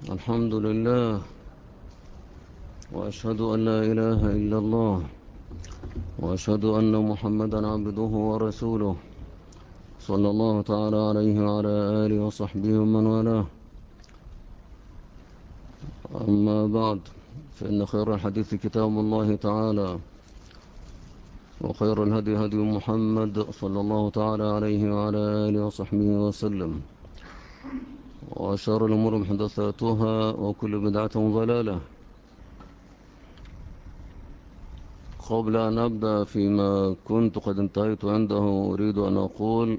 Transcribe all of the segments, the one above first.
الحمد لله، وأشهد أن لا إله إلا الله، وأشهد أن محمدا عبده ورسوله، صلى الله تعالى عليه وعلى آله وصحبه ومن والاه. أما بعد، فإن خير الحديث كتاب الله تعالى، وخير الهدي هدي محمد صلى الله تعالى عليه وعلى آله وصحبه وسلم، وشر الأمور محدثاتها، وكل بدعة ضلالة. قبل أن أبدأ فيما كنت قد انتهيت عنده، أريد أن أقول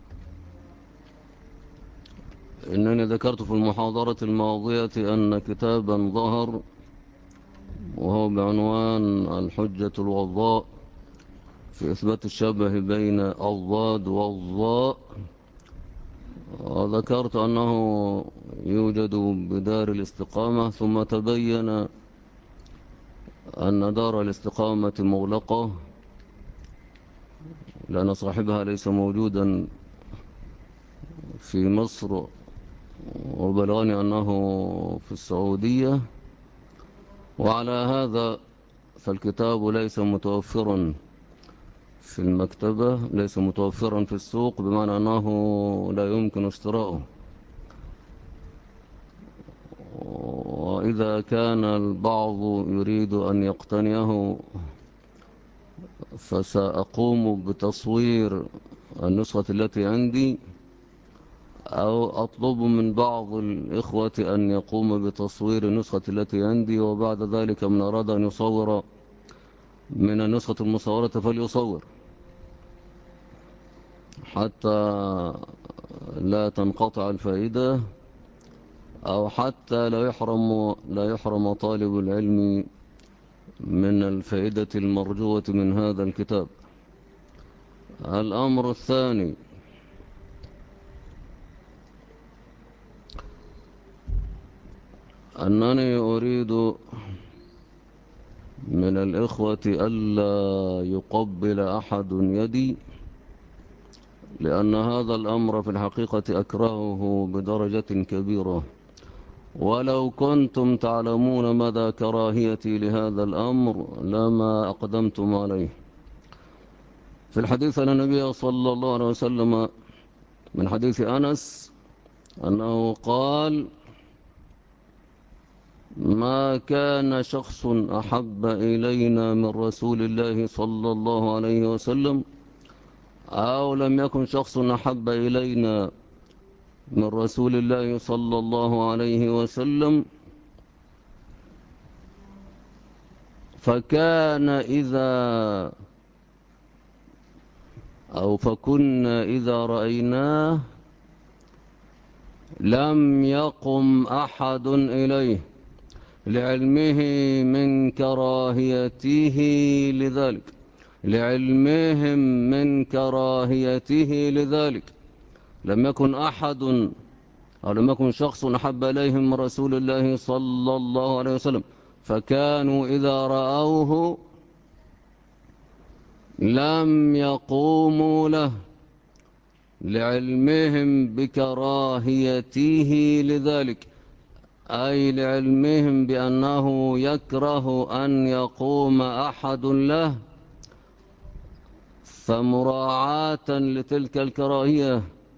إنني ذكرت في المحاضرة الماضية أن كتابا ظهر، وهو بعنوان الحجة الوضاء في إثبات الشبه بين الضاد والظاء، وذكرت أنه يوجد بدار الاستقامة، ثم تبين أن دار الاستقامة مغلقة لأن صاحبها ليس موجودا في مصر، وبلغني أنه في السعودية. وعلى هذا فالكتاب ليس متوفرا في المكتبة، ليس متوفرا في السوق، بمعنى أنه لا يمكن اشتراؤه. وإذا كان البعض يريد أن يقتنيه، فسأقوم بتصوير النسخة التي عندي، أو أطلب من بعض الإخوة أن يقوم بتصوير النسخة التي عندي، وبعد ذلك من أراد أن يصور من النسخة المصورة فليصور، حتى لا تنقطع الفائدة، أو حتى لا يحرم طالب العلم من الفائدة المرجوة من هذا الكتاب. الأمر الثاني، أنني أريد من الإخوة ألا يقبل أحد يدي، لأن هذا الأمر في الحقيقة أكرهه بدرجة كبيرة، ولو كنتم تعلمون مدى كراهيتي لهذا الأمر لما أقدمتم عليه. في الحديث عن النبي صلى الله عليه وسلم من حديث أنس أنه قال: ما كان شخص أحب إلينا من رسول الله صلى الله عليه وسلم، أو لم يكن شخص أحب إلينا من رسول الله صلى الله عليه وسلم، فكنا إذا رأيناه لم يقم أحد إليه لعلمه من كراهيته لذلك، لعلمهم من كراهيته لذلك. لم يكن أحد، أو لم يكن شخص أحب إليهم من رسول الله صلى الله عليه وسلم، فكانوا إذا رأوه لم يقوموا له لعلمهم بكراهيته لذلك، أي لعلمهم بأنه يكره أن يقوم أحد له، فمراعاة لتلك الكراهية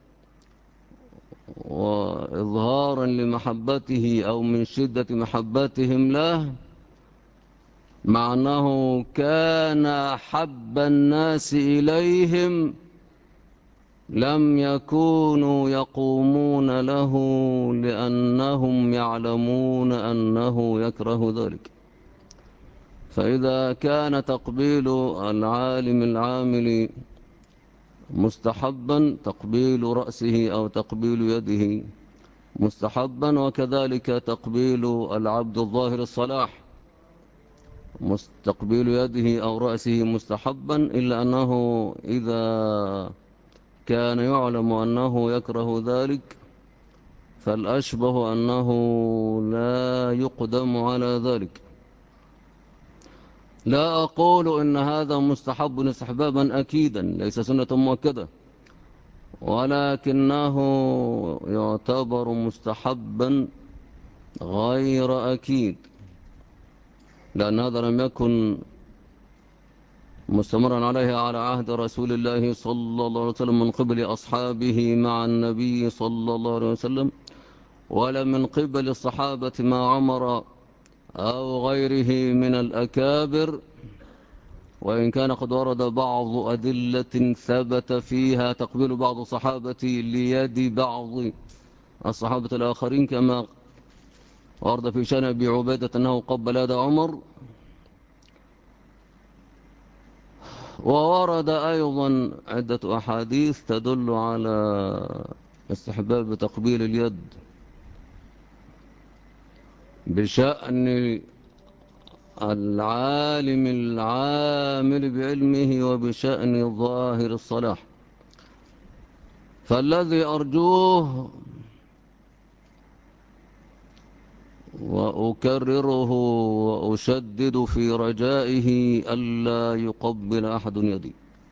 وإظهارا لمحبته أو من شدة محبتهم له، مع أنه كان أحب الناس إليهم، لم يكونوا يقومون له لأنهم يعلمون أنه يكره ذلك. فإذا كان تقبيل العالم العامل مستحبا، تقبيل رأسه أو تقبيل يده مستحبا، وكذلك تقبيل العبد الظاهر الصلاح تقبيل يده أو رأسه مستحبا، إلا أنه إذا كان يعلم أنه يكره ذلك فالأشبه أنه لا يقدم على ذلك. لا أقول إن هذا مستحب استحبابا أكيدا، ليس سنة مؤكدة، ولكنه يعتبر مستحبا غير أكيد، لأن هذا لم يكن مستمرا عليه على عهد رسول الله صلى الله عليه وسلم من قبل أصحابه مع النبي صلى الله عليه وسلم، ولا من قبل الصحابة مع عمر أو غيره من الأكابر، وإن كان قد ورد بعض أدلة ثبت فيها تقبيل بعض الصحابة ليد بعض الصحابة الآخرين، كما ورد في شأن أبي عبيدة أنه قبل يد عمر. وورد أيضا عدة أحاديث تدل على استحباب تقبيل اليد بشأن العالم العامل بعلمه وبشأن ظاهر الصلاح. فالذي أرجوه وأكرره وأشدد في رجائه ألا يقبل أحد يدي.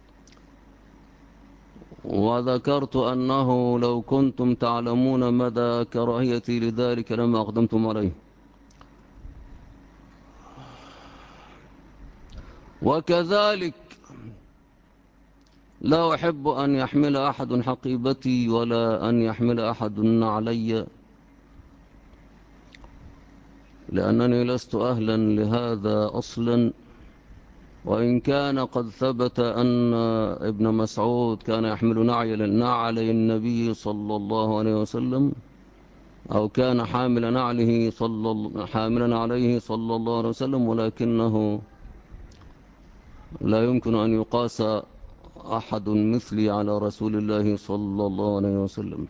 وذكرت أنه لو كنتم تعلمون مدى كراهيتي لذلك لما أقدمتم عليه. وكذلك لا أحب أن يحمل أحد حقيبتي ولا أن يحمل أحد علي، لأنني لست أهلا لهذا أصلا. وإن كان قد ثبت أن ابن مسعود كان يحمل نعلي النبي صلى الله عليه وسلم، أو كان حاملا عليه صلى الله عليه وسلم، ولكنه لا يمكن أن يقاس أحد مثلي على رسول الله صلى الله عليه وسلم.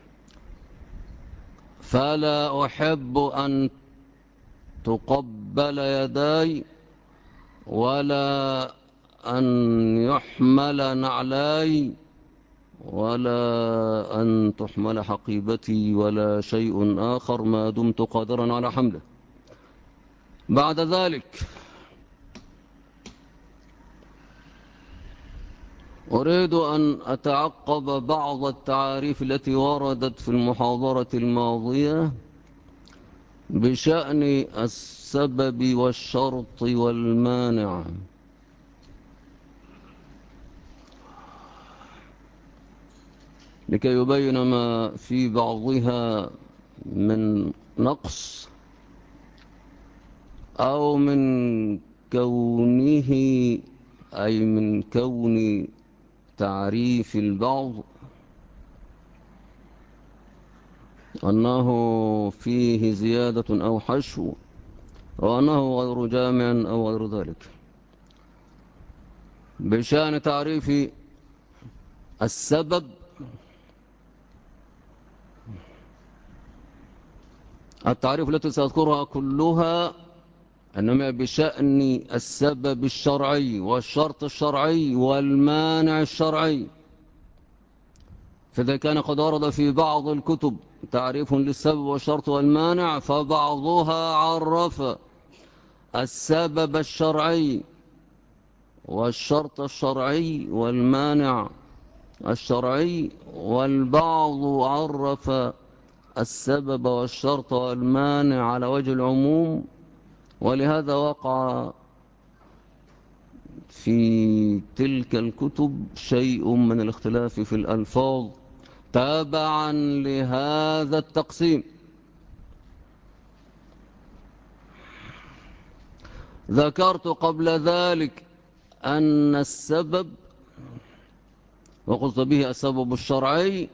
فلا أحب أن تقبل يداي ولا أن يحمل نعلاي ولا أن تحمل حقيبتي ولا شيء آخر ما دمت قادرا على حمله. بعد ذلك أريد أن أتعقب بعض التعاريف التي وردت في المحاضرة الماضية بشأن السبب والشرط والمانع، لكي يبين ما في بعضها من نقص أو من كونه، أي من كون تعريف البعض أنه فيه زيادة أو حشو، وأنه غير جامع أو غير ذلك. بشأن تعريف السبب، التعريف التي سأذكرها كلها إنما بشأن السبب الشرعي والشرط الشرعي والمانع الشرعي. فإذا كان قد ورد في بعض الكتب تعريف للسبب والشرط والمانع، فبعضها عرف السبب الشرعي والشرط الشرعي والمانع الشرعي، والبعض عرف السبب والشرط والمانع على وجه العموم. ولهذا وقع في تلك الكتب شيء من الاختلاف في الألفاظ تابعا لهذا التقسيم. ذكرت قبل ذلك أن السبب، وقصد به السبب الشرعي،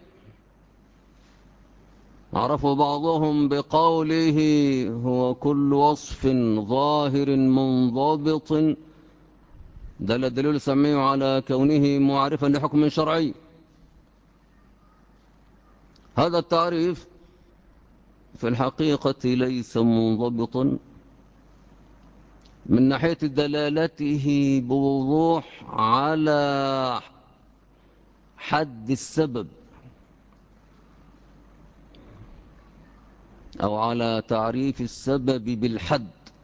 عرفوا بعضهم بقوله هو كل وصف ظاهر منضبط دل الدليل سميه على كونه معرفا لحكم شرعي. هذا التعريف في الحقيقة ليس منضبطا من ناحية دلالته بوضوح على حد السبب أو على تعريف السبب بالحد،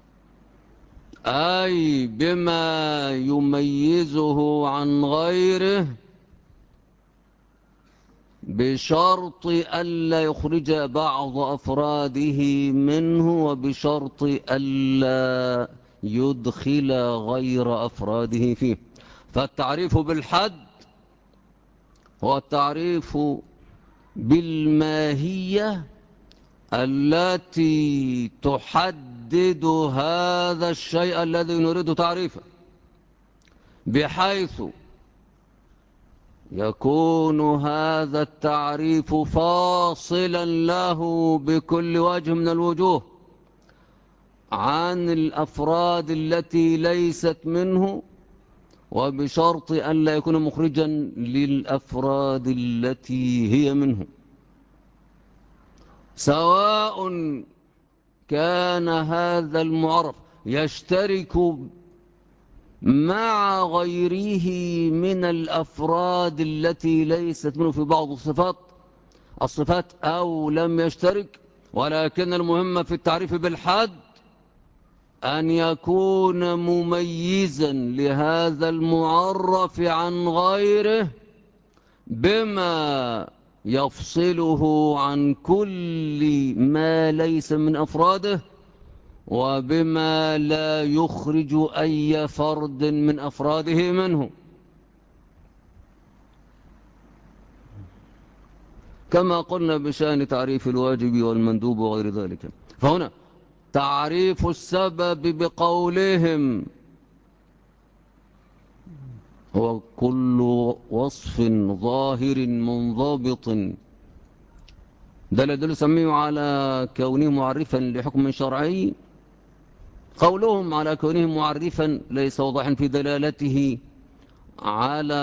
أي بما يميزه عن غيره بشرط ألا يخرج بعض أفراده منه وبشرط ألا يدخل غير أفراده فيه. فالتعريف بالحد هو التعريف بالماهية التي تحدد هذا الشيء الذي نريد تعريفه، بحيث يكون هذا التعريف فاصلا له بكل وجه من الوجوه عن الأفراد التي ليست منه، وبشرط أن لا يكون مخرجا للأفراد التي هي منه، سواء كان هذا المعرف يشترك مع غيره من الأفراد التي ليست منه في بعض الصفات أو لم يشترك. ولكن المهم في التعريف بالحد أن يكون مميزا لهذا المعرف عن غيره بما يفصله عن كل ما ليس من أفراده، وبما لا يخرج أي فرد من أفراده منه، كما قلنا بشأن تعريف الواجب والمندوب وغير ذلك. فهنا تعريف السبب بقولهم هو كل وصف ظاهر منضبط دل يسميه على كونه معرفا لحكم شرعي. قولهم على كونه معرفا ليس واضحا في دلالته على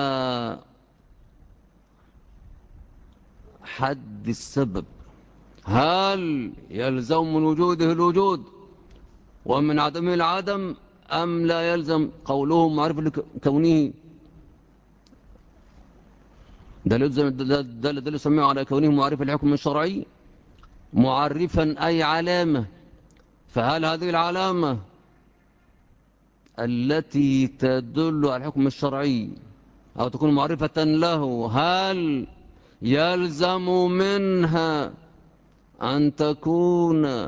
حد السبب، هل يلزم من وجوده الوجود ومن عدمه العدم أم لا يلزم؟ قولهم معرفة لكونه دل يسميه على كونه معرفا لحكم الشرعي، معرفا أي علامة، فهل هذه العلامة التي تدل على الحكم الشرعي أو تكون معرفة له هل يلزم منها أن تكون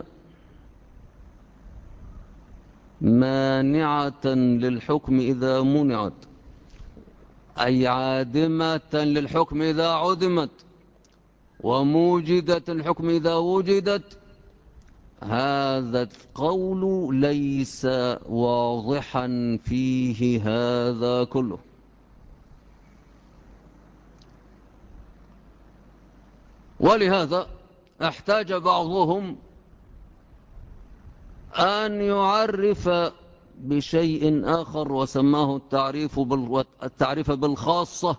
مانعة للحكم إذا منعت، أي عادمة للحكم إذا عدمت، وموجدة الحكم إذا وجدت؟ هذا القول ليس واضحا فيه هذا كله. ولهذا احتاج بعضهم أن يعرف بشيء آخر وسماه التعريف بالخاصة،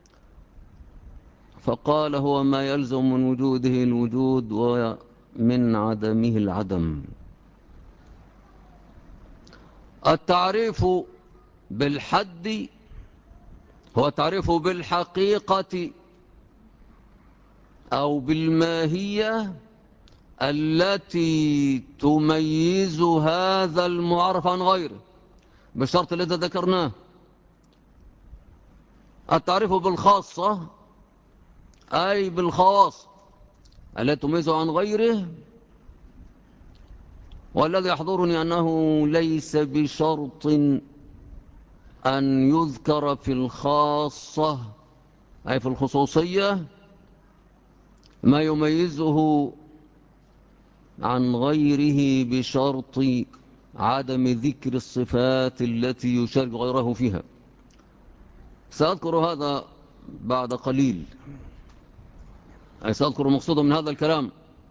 فقال هو ما يلزم من وجوده الوجود ومن عدمه العدم. التعريف بالحد هو تعريف بالحقيقة أو بالماهية التي تميز هذا المعرف عن غيره بالشرط الذي ذكرناه. التعريف بالخاصة أي بالخواص التي تميزه عن غيره، والذي يحضرني أنه ليس بشرط أن يذكر في الخاصة أي في الخصوصية ما يميزه عن غيره بشرط عدم ذكر الصفات التي يشارك غيره فيها. سأذكر هذا بعد قليل، أي سأذكر مقصودا من هذا الكلام.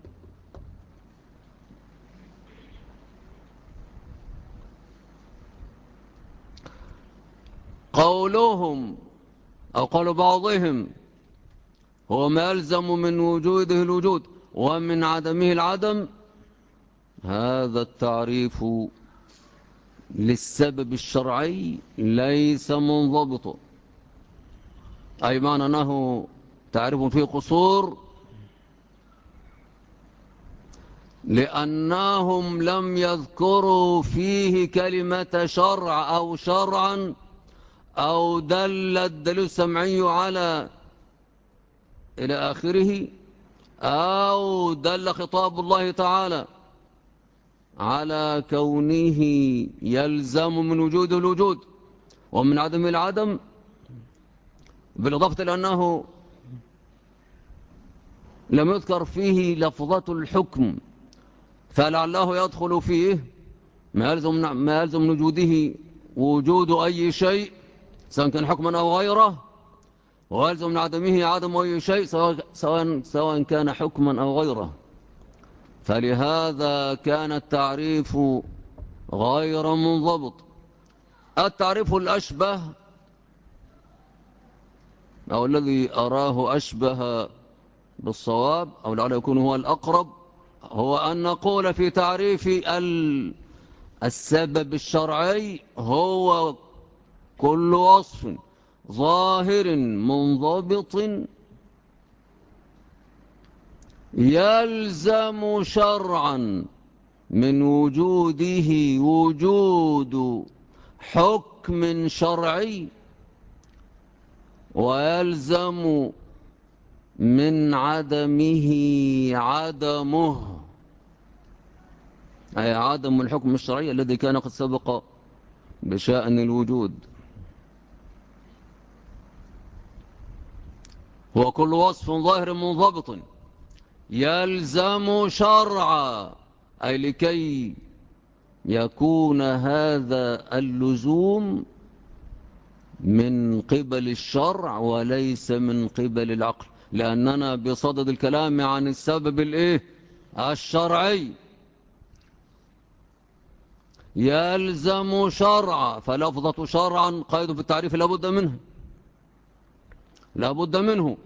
قولهم أو قول بعضهم هو ما يلزم من وجوده الوجود ومن عدمه العدم، هذا التعريف للسبب الشرعي ليس منضبطا، أي معنى أنه تعريف فيه قصور، لأنهم لم يذكروا فيه كلمة شرع أو شرعا أو دل الدليل السمعي على إلى آخره، أو دل خطاب الله تعالى على كونه يلزم من وجود الوجود ومن عدم العدم، بالإضافة إلى أنه لم يذكر فيه لفظة الحكم، فلعله يدخل فيه ما يلزم من وجوده وجود أي شيء سواء كان حكما أو غيره، ويلزم من عدمه عدم أي شيء سواء كان حكما أو غيره. فلهذا كان التعريف غير منضبط. التعريف الأشبه أو الذي أراه أشبه بالصواب أو لعله يكون هو الأقرب، هو أن نقول في تعريف السبب الشرعي هو كل وصف ظاهر منضبط يلزم شرعا من وجوده وجود حكم شرعي، ويلزم من عدمه عدمه، أي عدم الحكم الشرعي الذي كان قد سبق بشأن الوجود. هو كل وصف ظاهر منضبط يلزم شرعا، أي لكي يكون هذا اللزوم من قبل الشرع وليس من قبل العقل، لأننا بصدد الكلام عن السبب الشرعي. يلزم شرعا، فلفظة شرعا قيد في التعريف لابد منه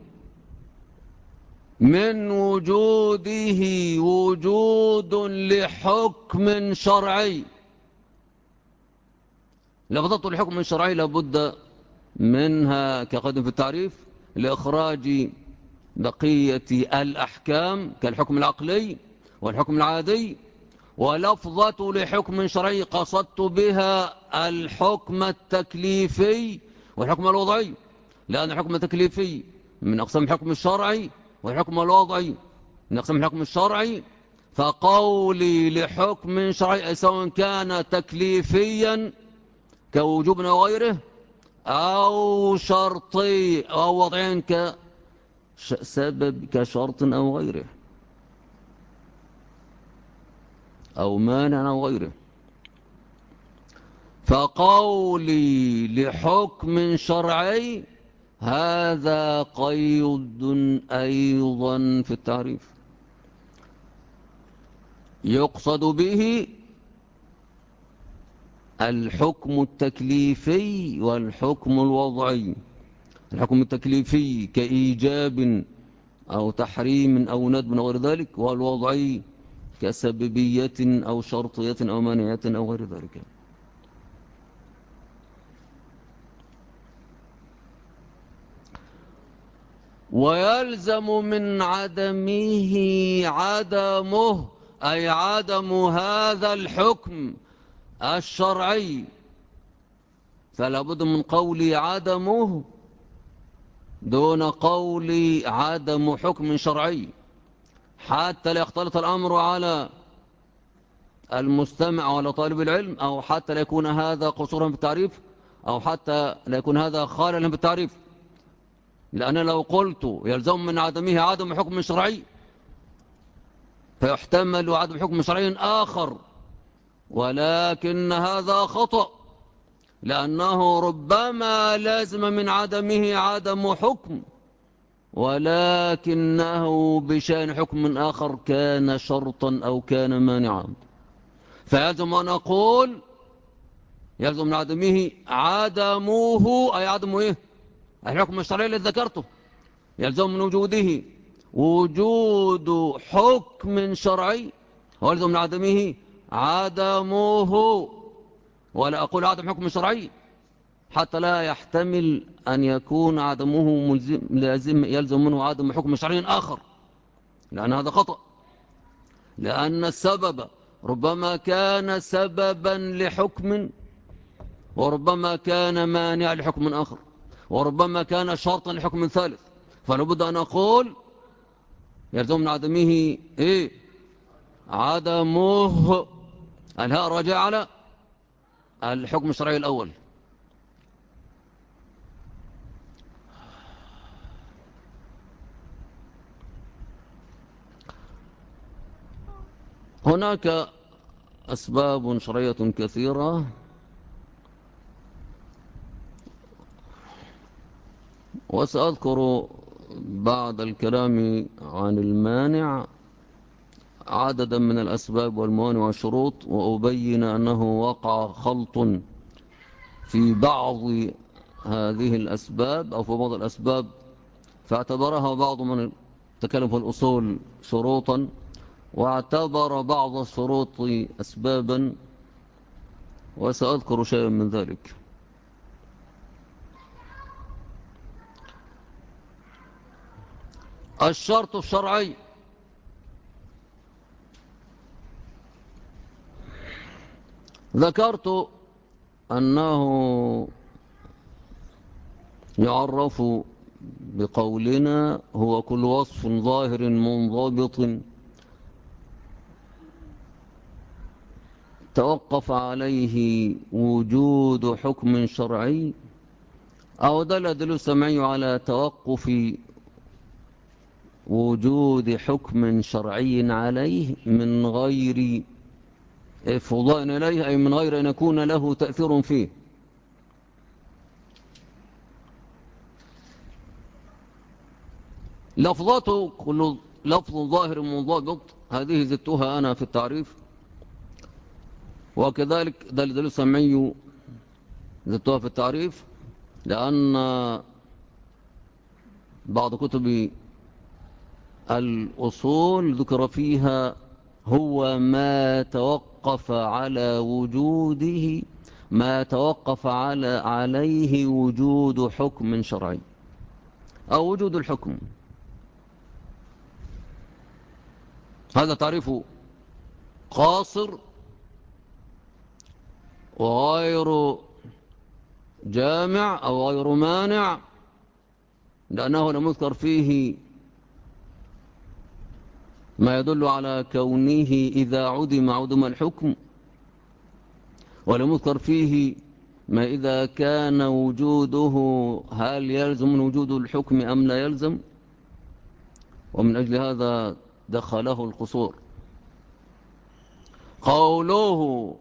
من وجوده وجود لحكم شرعي. لفظة الحكم الشرعي لابد منها كقيد في التعريف لإخراج بقية الأحكام كالحكم العقلي والحكم العادي. ولفظة لحكم شرعي قصدت بها الحكم التكليفي والحكم الوضعي، لأن الحكم التكليفي من أقسام الحكم الشرعي والحكم الوضعي من أقسام الحكم الشرعي. فقولي لحكم شرعي سواء كان تكليفيا كوجوب أو غيره، أو شرطي أو وضعيا كسبب كشرط أو غيره أو مانع أو غيره. فقولي لحكم شرعي هذا قيد أيضا في التعريف، يقصد به الحكم التكليفي والحكم الوضعي. الحكم التكليفي كإيجاب أو تحريم أو ندب أو غير ذلك، والوضعي كسببية أو شرطية أو مانعية أو غير ذلك. ويلزم من عدمه عدمه، أي عدم هذا الحكم الشرعي. فلا بد من قول عدمه دون قول عدم حكم شرعي، حتى لا يختلط الأمر على المستمع ولا طالب العلم، أو حتى لا يكون هذا قصورا في التعريف، أو حتى لا يكون هذا خاللا في التعريف. لأن لو قلت يلزم من عدمه عدم حكم شرعي فيحتمل عدم حكم شرعي آخر، ولكن هذا خطأ، لأنه ربما لازم من عدمه عدم حكم ولكنه بشأن حكم آخر كان شرطا أو كان مانعا. فيلزم أن أقول يلزم من عدمه عدمه، أي عدم الحكم الشرعي الذي ذكرته. يلزم من وجوده وجود حكم شرعي، ويلزم من عدمه عدمه. ولا أقول عدم حكم شرعي حتى لا يحتمل أن يكون عدمه يلزم منه عدم حكم شرعي آخر، لأن هذا خطأ. لأن السبب ربما كان سببا لحكم، وربما كان مانع لحكم آخر، وربما كان شرطا لحكم ثالث، فلابد أن أقول يلزم من عدمه إيه؟ عدمه. الهاء راجع على الحكم الشرعي الأول. هناك أسباب شرعية كثيرة، وسأذكر بعد الكلام عن المانع عددا من الأسباب والموانع والشروط، وأبين أنه وقع خلط في بعض هذه الأسباب أو في بعض الأسباب، فاعتبرها بعض من تكلم في الأصول شروطا، واعتبر بعض الشروط أسبابا، وسأذكر شيئا من ذلك. الشرط الشرعي ذكرت أنه يعرف بقولنا هو كل وصف ظاهر منضبط توقف عليه وجود حكم شرعي، أو دل دليل سمعي على توقف وجود حكم شرعي عليه من غير إفضاء إليه، أي من غير أن يكون له تأثير فيه. لفظاته كل لفظ ظاهر منضبط، هذه زدتها أنا في التعريف، وكذلك دليل سمعي زدتها في التعريف، لأن بعض كتب الأصول ذكر فيها هو ما توقف على وجوده، ما توقف عليه وجود حكم شرعي أو وجود الحكم. هذا تعريف قاصر وغير جامع أو غير مانع، لأنه لم يذكر فيه ما يدل على كونه إذا عدم الحكم، ولم يذكر فيه ما إذا كان وجوده هل يلزم من وجود الحكم أم لا يلزم، ومن أجل هذا دخله القصور. قوله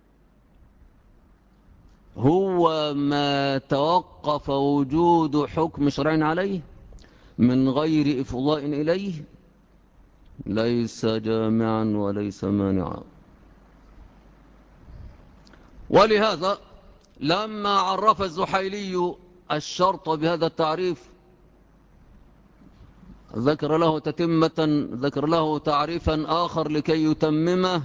هو ما توقف وجود حكم شرعي عليه من غير إفضاء إليه ليس جامعا وليس مانعا. ولهذا لما عرف الزحيلي الشرط بهذا التعريف ذكر له تتمة، ذكر له تعريفا آخر لكي يتممه،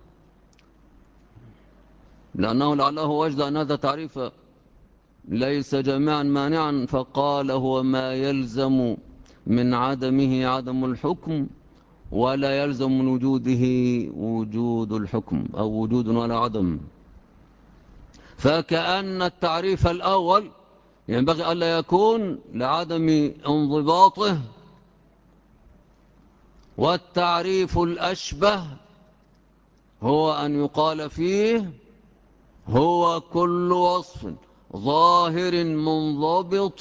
لأنه لعله وجد أن هذا تعريف ليس جامعا مانعا، فقال هو ما يلزم من عدمه عدم الحكم، ولا يلزم من وجوده وجود الحكم، أو وجود ولا عدم. فكأن التعريف الأول ينبغي ألا يكون لعدم انضباطه، والتعريف الأشبه هو أن يقال فيه هو كل وصف ظاهر منضبط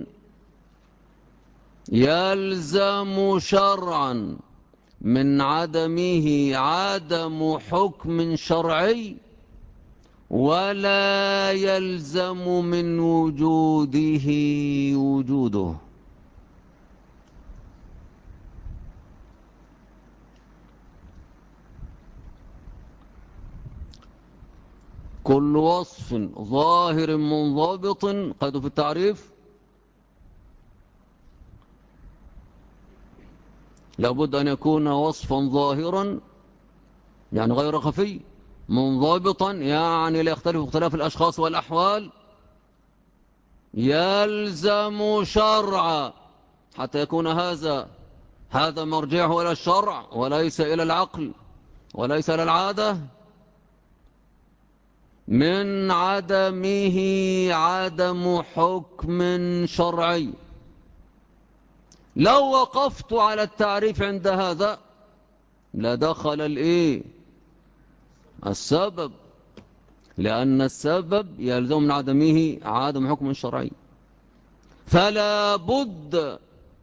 يلزم شرعا من عدمه عدم حكم شرعي، ولا يلزم من وجوده وجوده. كل وصف ظاهر منضبط قيد في التعريف لابد أن يكون وصفا ظاهرا يعني غير خفي، منضبطا يعني لا يختلف اختلاف الأشخاص والأحوال، يلزم شرعا حتى يكون هذا مرجعه إلى الشرع وليس إلى العقل وليس إلى العادة، من عدمه عدم حكم شرعي. لو وقفت على التعريف عند هذا لدخل الايه السبب، لأن السبب يلزم من عدمه عدم حكم شرعي. فلا بد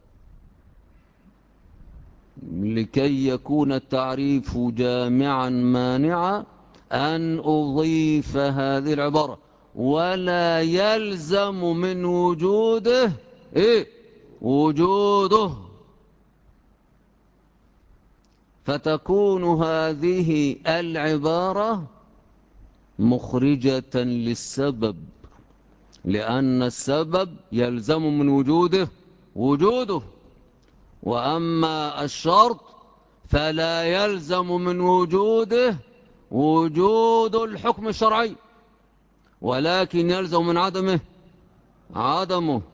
لكي يكون التعريف جامعا مانعا أن أضيف هذه العبارة، ولا يلزم من وجوده إيه؟ وجوده. فتكون هذه العبارة مخرجة للسبب، لأن السبب يلزم من وجوده وجوده، وأما الشرط فلا يلزم من وجوده وجود الحكم الشرعي، ولكن يلزم من عدمه عدمه.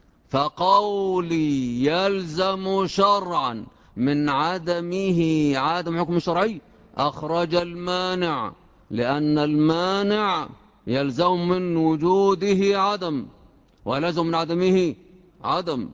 فقولي يلزم شرعا من عدمه عدم حكم شرعي أخرج المانع، لأن المانع يلزم من وجوده عدم ولازم من عدمه عدم.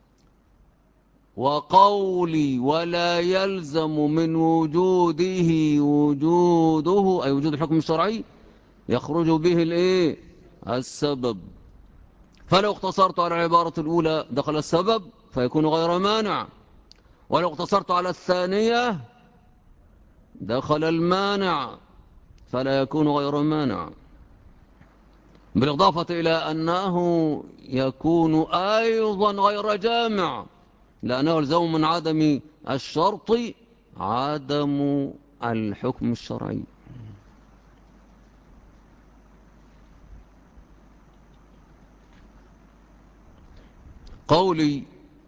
وقولي ولا يلزم من وجوده وجوده أي وجود الحكم الشرعي يخرج به الايه السبب. فلو اقتصرت على العبارة الأولى دخل السبب فيكون غير مانع، ولو اقتصرت على الثانية دخل المانع فلا يكون غير مانع، بالإضافة إلى أنه يكون أيضا غير جامع، لأنه يلزم من عدم الشرط عدم الحكم الشرعي. قولي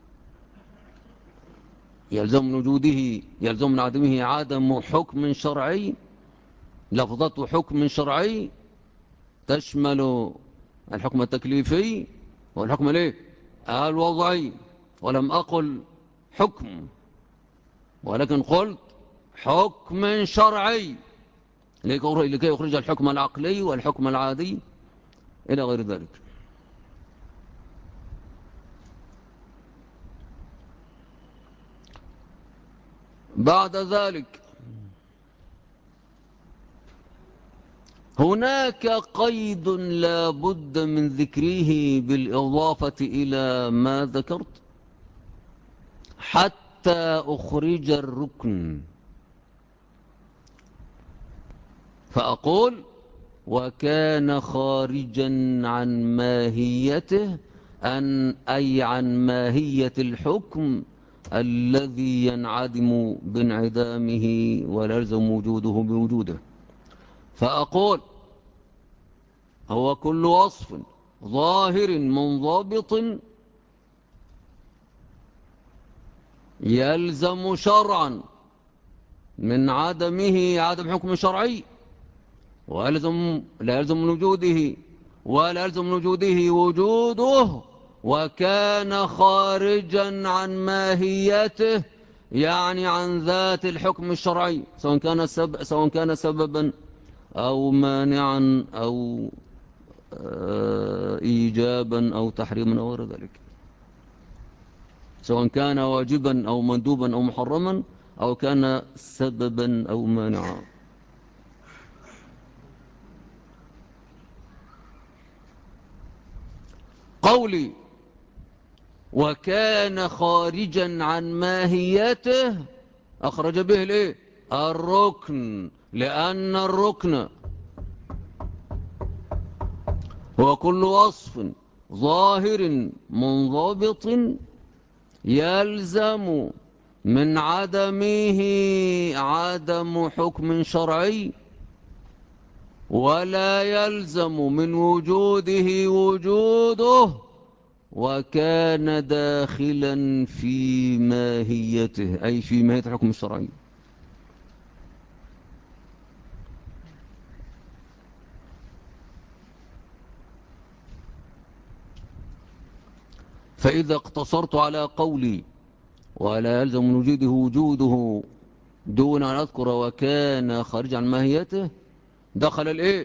يلزم من عدمه عدم حكم شرعي، لفظة حكم شرعي تشمل الحكم التكليفي والحكم الايه الوضعي، ولم أقل حكم ولكن قلت حكم شرعي لكي يخرج الحكم العقلي والحكم العادي إلى غير ذلك. بعد ذلك هناك قيد لا بد من ذكره بالإضافة إلى ما ذكرت حتى أخرج الركن، فأقول وكان خارجا عن ماهيته أي عن ماهية الحكم الذي ينعدم بانعدامه ولا يلزم وجوده بوجوده. فأقول هو كل وصف ظاهر منضبط يلزم شرعا من عدمه عدم حكم شرعي لا يلزم من وجوده ولا يلزم من وجوده وجوده، وكان خارجا عن ماهيته يعني عن ذات الحكم الشرعي، سواء كان سببا أو مانعا أو إيجابا أو تحريما أو غير ذلك، سواء كان واجبا أو مندوبا أو محرما أو كان سببا أو مانعا. قولي وكان خارجا عن ماهيته أخرج به الايه الركن، لأن الركن هو كل وصف ظاهر منضبط يلزم من عدمه عدم حكم شرعي ولا يلزم من وجوده وجوده، وكان داخلا في ماهيته أي في ماهية الحكم الشرعي. فإذا اقتصرت على قولي ولا يلزم من وجوده وجوده دون أن أذكر وكان خارج عن ماهيته دخل الايه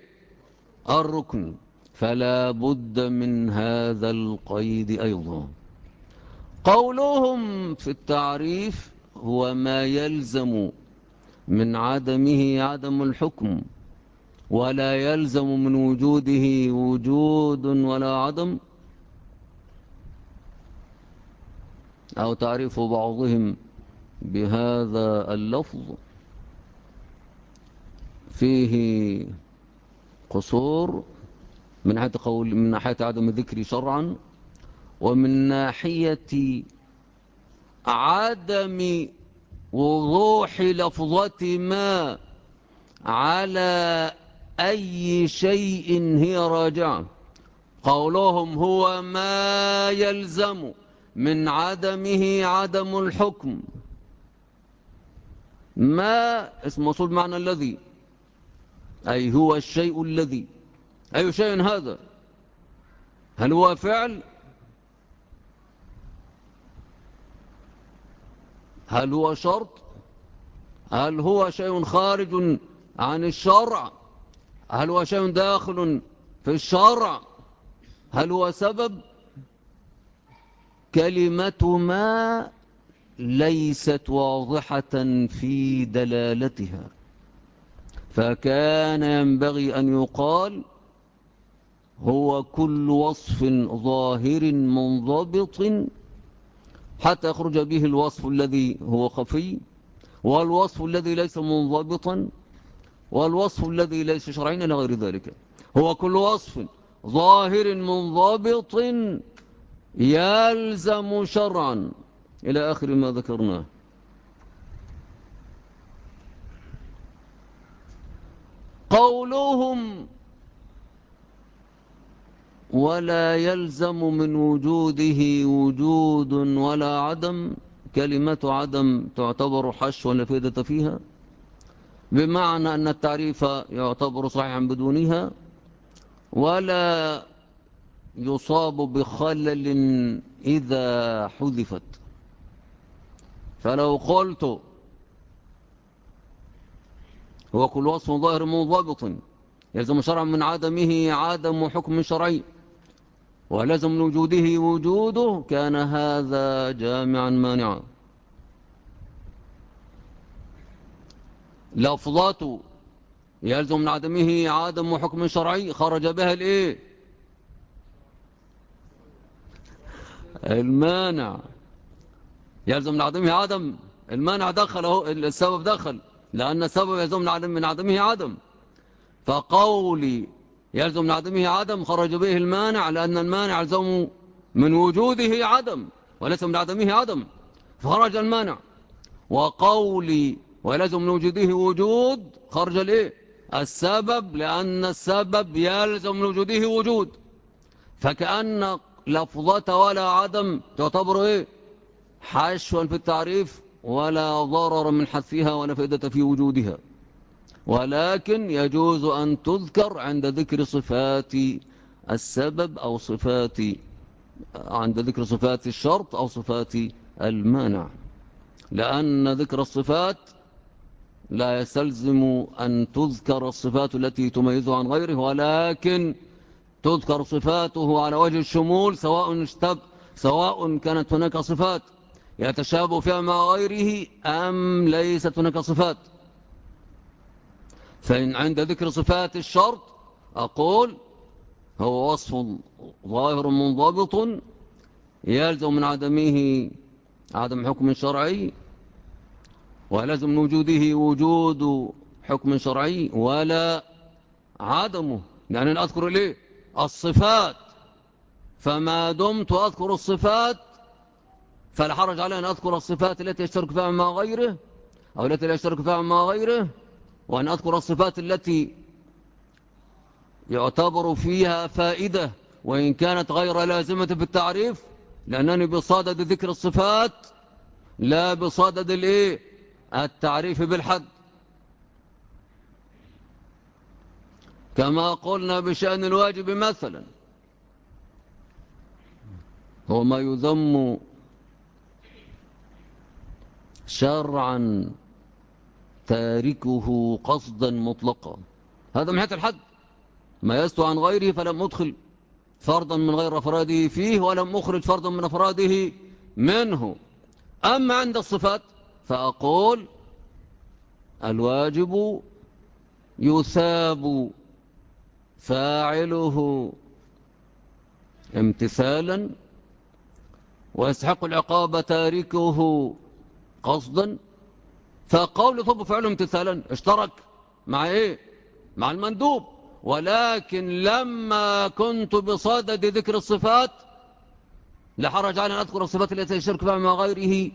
الركن، فلا بد من هذا القيد أيضا. قولهم في التعريف هو ما يلزم من عدمه عدم الحكم، ولا يلزم من وجوده وجود ولا عدم. أو تعريف بعضهم بهذا اللفظ فيه قصور من ناحية من ناحية عدم الذكر شرعا، ومن ناحية عدم وضوح لفظة ما على أي شيء هي راجعة. قولهم هو ما يلزم من عدمه عدم الحكم. ما اسم موصول معنى الذي، أي هو الشيء الذي. أي شيء هذا؟ هل هو فعل؟ هل هو شرط؟ هل هو شيء خارج عن الشرع؟ هل هو شيء داخل في الشرع؟ هل هو سبب؟ كلمة ما ليست واضحة في دلالتها، فكان ينبغي أن يقال هو كل وصف ظاهر منضبط حتى يخرج به الوصف الذي هو خفي، والوصف الذي ليس منضبطا، والوصف الذي ليس شرعيا إلى غير ذلك. هو كل وصف ظاهر منضبط يلزم شرعا إلى آخر ما ذكرناه. قولهم ولا يلزم من وجوده وجود ولا عدم، كلمة عدم تعتبر حشو ولا فائدة فيها، بمعنى أن التعريف يعتبر صحيحا بدونها، ولا يصاب بخلل إذا حذفت. فلو قلت هو كل وصف ظاهر منضبط يلزم شرعا من عدمه عدم حكم شرعي، ولازم من وجوده وجوده، كان هذا جامعا مانعا. لفظات يلزم من عدمه عدم حكم شرعي خرج بها الايه؟ المانع. يلزم من عدمه عدم، المانع دخل اهو، السبب دخل، لأن السبب يلزم من عدمه عدم. فقولي يلزم من عدمه عدم خرج به المانع، لأن المانع يلزم من وجوده عدم وليس من عدمه عدم، فخرج المانع. وقولي ويلزم من وجوده وجود خرج الايه؟ السبب، لأن السبب يلزم من وجوده وجود. فكأن لفظة ولا عدم تعتبر ايه؟ حشوا في التعريف، ولا ضرر من حذفها ولا فائدة في وجودها، ولكن يجوز أن تذكر عند ذكر صفات السبب أو صفات، عند ذكر صفات الشرط أو صفات المانع، لأن ذكر الصفات لا يستلزم أن تذكر الصفات التي تميزه عن غيره، ولكن تذكر صفاته على وجه الشمول، سواء كانت هناك صفات يتشابه فيها مع غيره أم ليست هناك صفات. فإن عند ذكر صفات الشرط أقول هو وصف ظاهر منضبط يلزم من عدمه عدم حكم شرعي، ولازم من وجوده وجود حكم شرعي ولا عدمه، يعني أنا أذكر ليه الصفات، فما دمت أذكر الصفات فلا حرج علي أن أذكر الصفات التي يشترك فيها مع غيره أو التي لا يشترك فيها مع غيره، وأن أذكر الصفات التي يعتبر فيها فائدة وإن كانت غير لازمة في التعريف، لأنني بصدد ذكر الصفات لا بصدد الايه؟ التعريف بالحد. كما قلنا بشأن الواجب مثلا، هو ما يذم شرعا تاركه قصدا مطلقا، هذا من حيث الحد. ما يستوى عن غيره فلم أدخل فرضا من غير أفراده فيه، ولم أخرج فرضا من أفراده منه. أما عند الصفات فأقول الواجب يثاب فاعله امتثالا، ويستحق العقاب تاركه قصدا. فقول يثاب فاعله امتثالا اشترك مع ايه؟ مع المندوب. ولكن لما كنت بصدد ذكر الصفات لا حرج على أن أذكر الصفات التي يشترك بها مع غيره،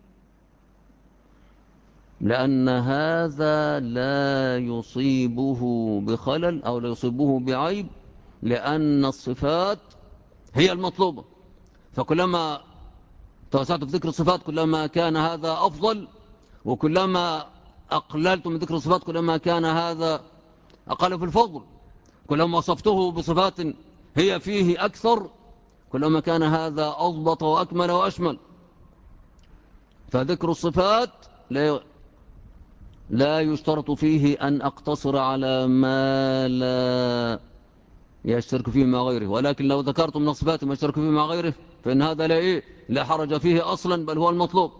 لأن هذا لا يصيبه بخلل أو لا يصيبه بعيب، لأن الصفات هي المطلوبة. فكلما توسعت في ذكر الصفات كلما كان هذا أفضل، وكلما أقللت من ذكر الصفات كلما كان هذا أقل في الفضل. كلما وصفته بصفات هي فيه أكثر كلما كان هذا أضبط وأكمل وأشمل. فذكر الصفات لا يشترط فيه أن أقتصر على ما لا يشترك فيه مع غيره، ولكن لو ذكرت من الصفات ما يشترك فيه مع غيره فإن هذا لا حرج فيه أصلا، بل هو المطلوب.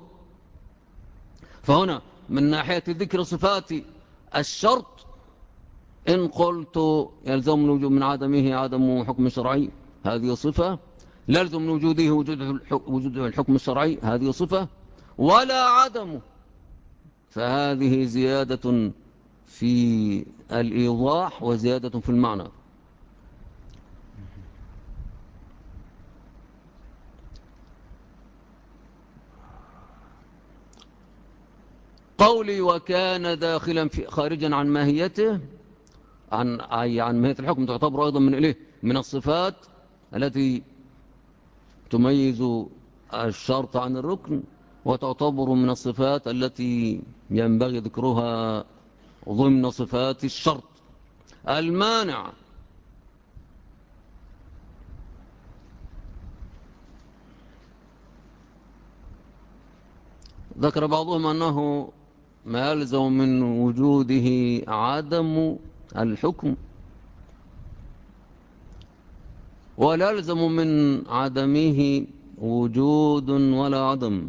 فهنا من ناحية ذكر صفات الشرط إن قلت يلزم من وجود من عدمه عدم حكم شرعي، هذه صفة. يلزم من وجوده وجود الحكم الشرعي، هذه صفة. ولا عدمه، فهذه زيادة في الإيضاح وزيادة في المعنى. قولي وكان داخلا في خارجا عن ماهيته، عن ماهية الحكم، تعتبر أيضا من إليه من الصفات التي تميز الشرط عن الركن، وتعتبر من الصفات التي ينبغي ذكرها ضمن صفات الشرط. المانع ذكر بعضهم أنه ما يلزم من وجوده عدم الحكم، ولا يلزم من عدمه وجود ولا عدم.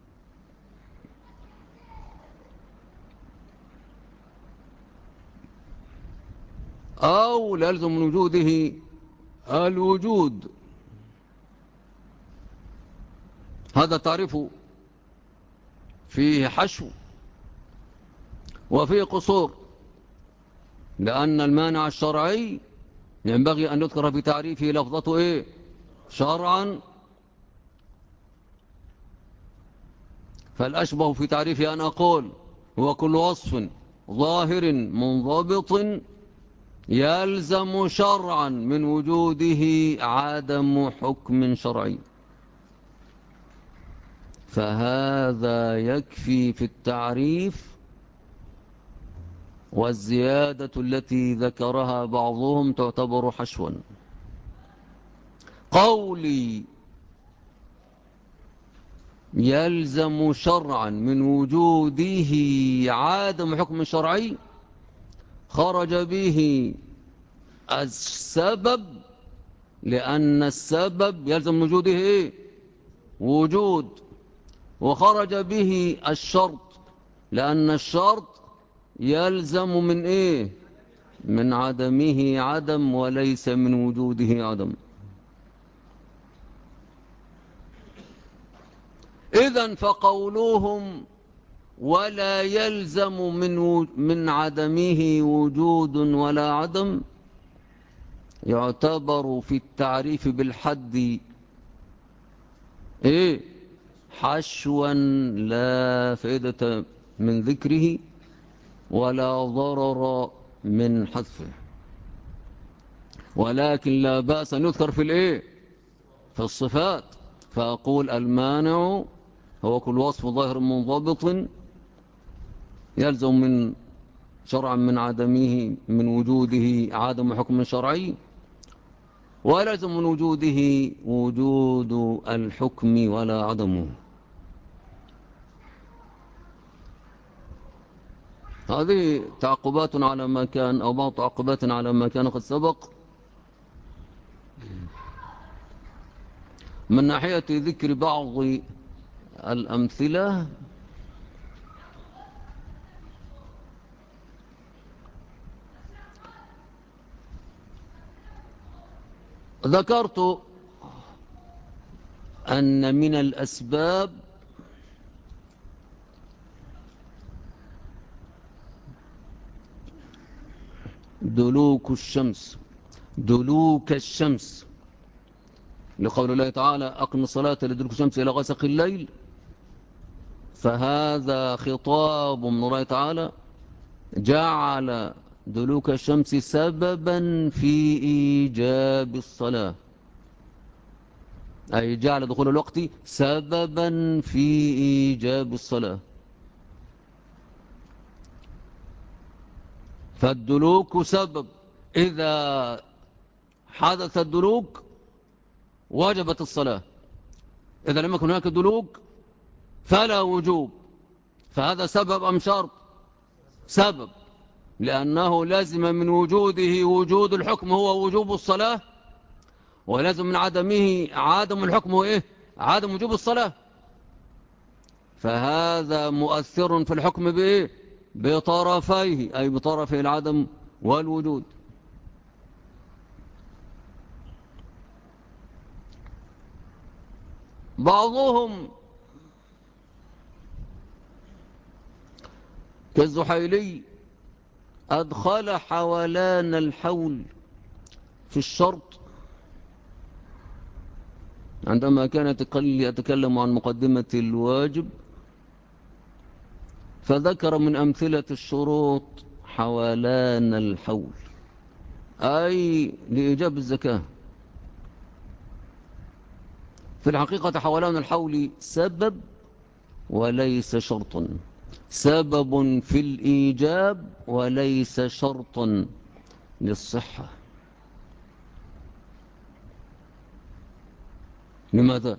أو لا يلزم من وجوده الوجود. هذا تعريف فيه حشو وفيه قصور، لأن المانع الشرعي ينبغي أن نذكر في تعريفه لفظته إيه؟ شرعا. فالأشبه في تعريفه أن أقول هو كل وصف ظاهر منضبط يلزم شرعا من وجوده عدم حكم شرعي. فهذا يكفي في التعريف، والزيادة التي ذكرها بعضهم تعتبر حشوا. قولي يلزم شرعا من وجوده عدم حكم شرعي خرج به السبب، لأن السبب يلزم من وجوده إيه؟ وجود. وخرج به الشرط، لأن الشرط يلزم من إيه؟ من عدمه عدم وليس من وجوده عدم. إذن فقولوهم ولا يلزم من عدمه وجود ولا عدم يعتبر في التعريف بالحد إيه؟ حشوا لا فائدة من ذكره ولا ضرر من حذفه، ولكن لا بأس أن يذكر في الإيه؟ في الصفات. فأقول المانع هو كل وصف ظاهر منضبط يلزم من شرعا من عدمه من وجوده عدم حكم شرعي، ويلزم من وجوده وجود الحكم ولا عدمه. هذه تعقبات على ما كان، أو بعض تعقبات على ما كان قد سبق، من ناحية ذكر بعض الأمثلة ذكرت أن من الأسباب دلوك الشمس لقول الله تعالى أقم الصلاة لدلوك الشمس إلى غسق الليل، فهذا خطاب من الله تعالى جعل دلوك الشمس سببا في إيجاب الصلاة، أي جعل دخول الوقت سببا في إيجاب الصلاة. فالدلوك سبب، إذا حدث الدلوك وجبت الصلاة، إذا لم يكن هناك دلوك فلا وجوب. فهذا سبب أم شرط؟ سبب، لأنه لازم من وجوده وجود الحكم هو وجوب الصلاة، ولازم من عدمه عدم الحكم هو إيه؟ عدم وجوب الصلاة. فهذا مؤثر في الحكم بإيه؟ بطرفيه، أي بطرف العدم والوجود. بعضهم كالزحيلي أدخل حولان الحول في الشرط عندما كان يتكلم عن مقدمة الواجب، فذكر من أمثلة الشروط حولان الحول، أي لإيجاب الزكاة. في الحقيقة حولان الحول سبب وليس شرطا، سبب في الإيجاب وليس شرطا للصحة. لماذا؟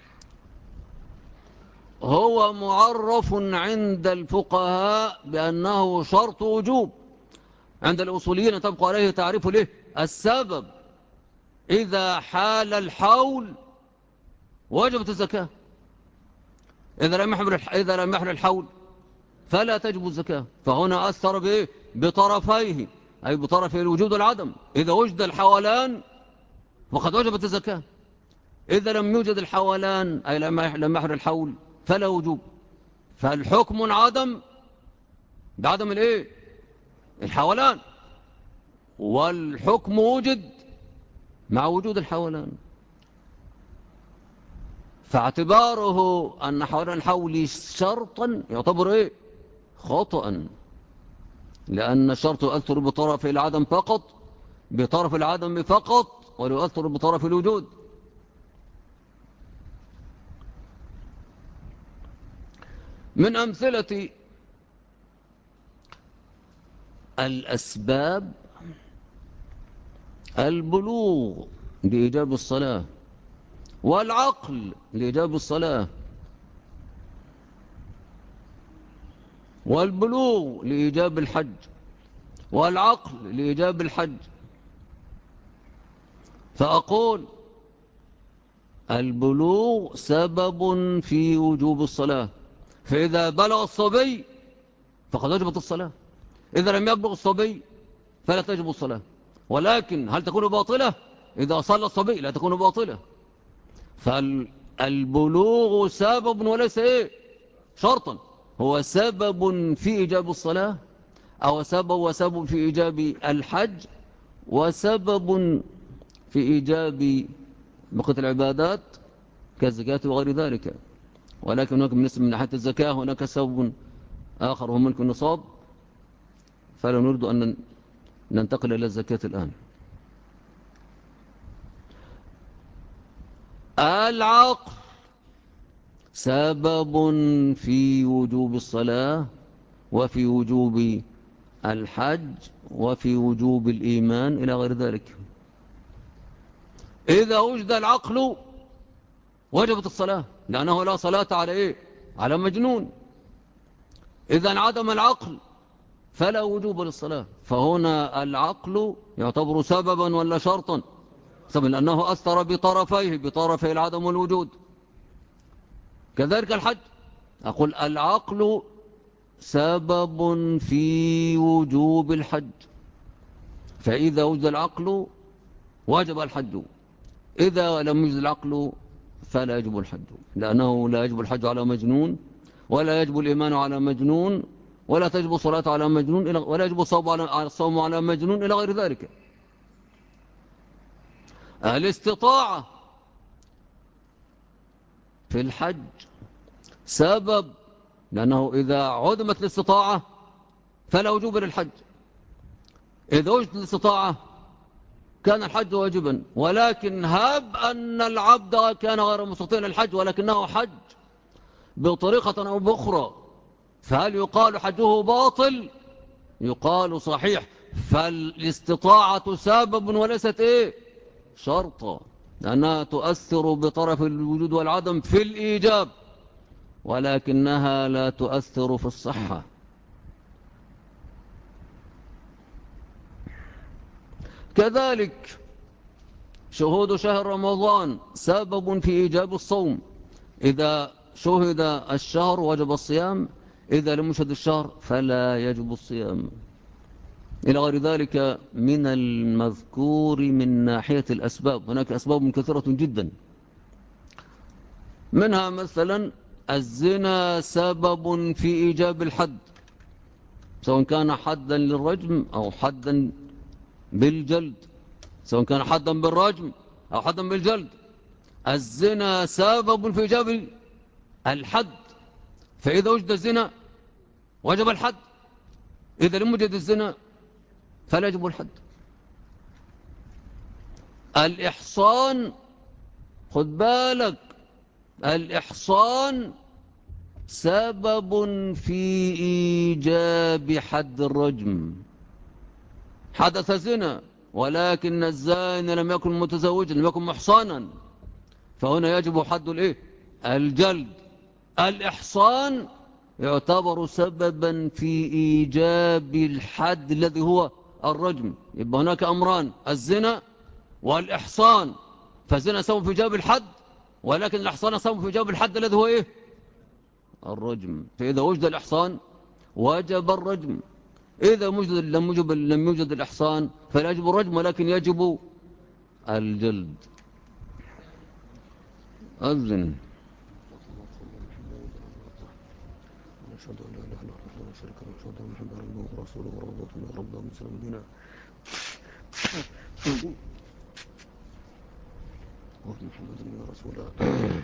هو معرف عند الفقهاء بأنه شرط وجوب، عند الأصوليين تبقى عليه تعريف له السبب إذا حال الحول وجبت الزكاة، إذا لم يحل الحول فلا تجب الزكاة. فهنا أثر بإيه؟ بطرفيه، أي بطرف الوجود والعدم. إذا وجد الحولان فقد وجبت الزكاة، إذا لم يوجد الحولان أي لم يحل الحول فلا وجوب. فالحكم عدم بعدم الإيه؟ الحولان، والحكم وجد مع وجود الحولان. فاعتباره أن حولان الحول شرطا يعتبر إيه؟ خطأ، لأن الشرط يؤثر بطرف العدم فقط، بطرف العدم فقط، ولا يؤثر بطرف الوجود. من أمثلة الأسباب البلوغ لإيجاب الصلاة، والعقل لإيجاب الصلاة، والبلوغ لإيجاب الحج، والعقل لإيجاب الحج. فأقول البلوغ سبب في وجوب الصلاة، فإذا بلغ الصبي فقد وجبت الصلاة، إذا لم يبلغ الصبي فلا تجب الصلاة. ولكن هل تكون باطلة؟ إذا صلى الصبي لا تكون باطلة. فالبلوغ سبب وليس إيه؟ شرطا، هو سبب في إيجاب الصلاة، أو وسبب في إيجاب الحج، وسبب في إيجاب بقية العبادات كالزكاة وغير ذلك. ولكن هناك من ناحية الزكاة هناك سبب آخر هو ملك النصاب، فلا نريد أن ننتقل إلى الزكاة الآن. العقل سبب في وجوب الصلاة، وفي وجوب الحج، وفي وجوب الإيمان إلى غير ذلك. إذا وجد العقل وجبت الصلاة، لأنه لا صلاة على إيه؟ على مجنون. إذا انعدم العقل فلا وجوب للصلاة. فهنا العقل يعتبر سببا ولا شرطا؟ سببا، لأنه أثر بطرفيه، بطرف العدم والوجود. كذلك الحج. أقول العقل سبب في وجوب الحج، فإذا وجد العقل وجب الحج، إذا لم يوجد العقل فلا يجب الحج، لأنه لا يجب الحج على مجنون، ولا يجب الإيمان على مجنون، ولا تجب الصلاة على مجنون، ولا يجب الصوم على مجنون إلى غير ذلك. الاستطاعة في الحج سبب، لأنه إذا عدمت الاستطاعة فلا وجوب للحج. إذا وجدت الاستطاعة كان الحج واجبا، ولكن هب أن العبد كان غير مستطيع للحج ولكنه حج بطريقة أو بأخرى، فهل يقال حجه باطل؟ يقال صحيح. فالاستطاعة سبب وليست شرطا، لأنها تؤثر بطرف الوجود والعدم في الإيجاب، ولكنها لا تؤثر في الصحة. كذلك شهود شهر رمضان سبب في إيجاب الصوم، إذا شهد الشهر وجب الصيام، إذا لم يشهد الشهر فلا يجب الصيام، إلى غير ذلك من المذكور من ناحية الأسباب. هناك أسباب كثيرة جدا، منها مثلا الزنا سبب في إيجاب الحد، سواء كان حدا للرجم أو حدا بالجلد، سواء كان حدا بالرجم أو حدا بالجلد. الزنا سبب في إيجاب الحد، فإذا وجد الزنا وجب الحد، إذا لم يوجد الزنا فلا يجب الحد. الإحصان، خد بالك، الإحصان سبب في إيجاب حد الرجم. حدث زنا ولكن الزاني لم يكن متزوجا، لم يكن محصانا، فهنا يجب حد الجلد. الإحصان يعتبر سببا في إيجاب الحد الذي هو الرجم. يبقى هناك أمران، الزنا والإحصان، فالزنا سبب في إيجاب الحد، ولكن الإحصان سبب في إيجاب الحد الذي هو الرجم. فإذا وجد الإحصان وجب الرجم، إذا لم يوجد الإحصان فلا يجب الرجم، ولكن يجب الجلد. أذن. أشهد أن لا إله إلا الله ولا شريك له، وأشهد أن محمدا عبده ورسوله وروضة من ربه من سلام دينه. محمد يا رسول الله.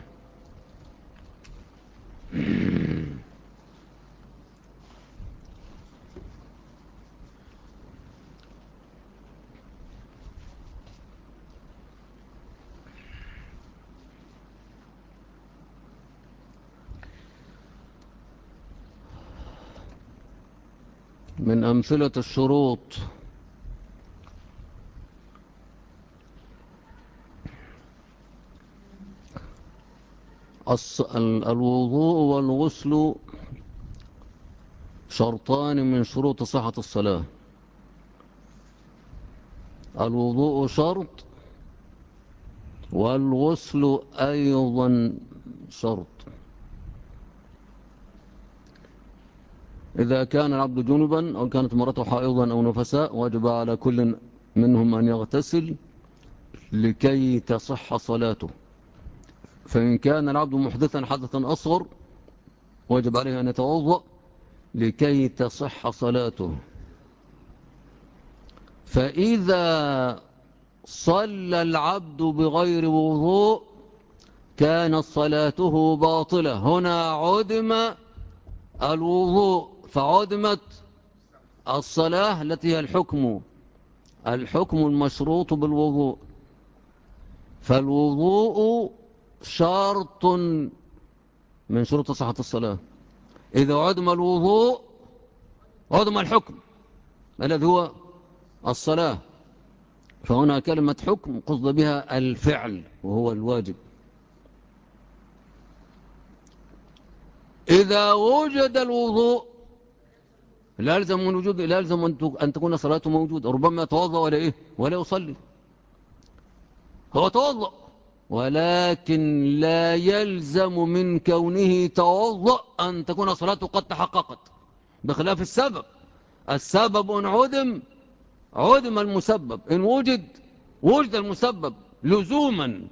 من أمثلة الشروط الوضوء والغسل شرطان من شروط صحة الصلاة. الوضوء شرط، والغسل أيضا شرط. إذا كان العبد جنبا أو كانت امرأته حائضا أو نفساء وجب على كل منهم أن يغتسل لكي تصح صلاته. فإن كان العبد محدثا حدثا أصغر وجب عليه أن يتوضأ لكي تصح صلاته. فإذا صلى العبد بغير وضوء كانت صلاته باطلة. هنا عدم الوضوء فعدمت الصلاة التي هي الحكم المشروط بالوضوء. فالوضوء شرط من شروط صحة الصلاة. إذا عدم الوضوء عدم الحكم الذي هو الصلاة. فهنا كلمة حكم قصد بها الفعل وهو الواجب. إذا وجد الوضوء لا يلزم أن تكون صلاته موجودة. ربما يتوضأ ولا يصلي، هو توضأ ولكن لا يلزم من كونه توضأ أن تكون صلاته قد تحققت، بخلاف السبب. السبب إن عدم المسبب، إن وجد المسبب لزوما.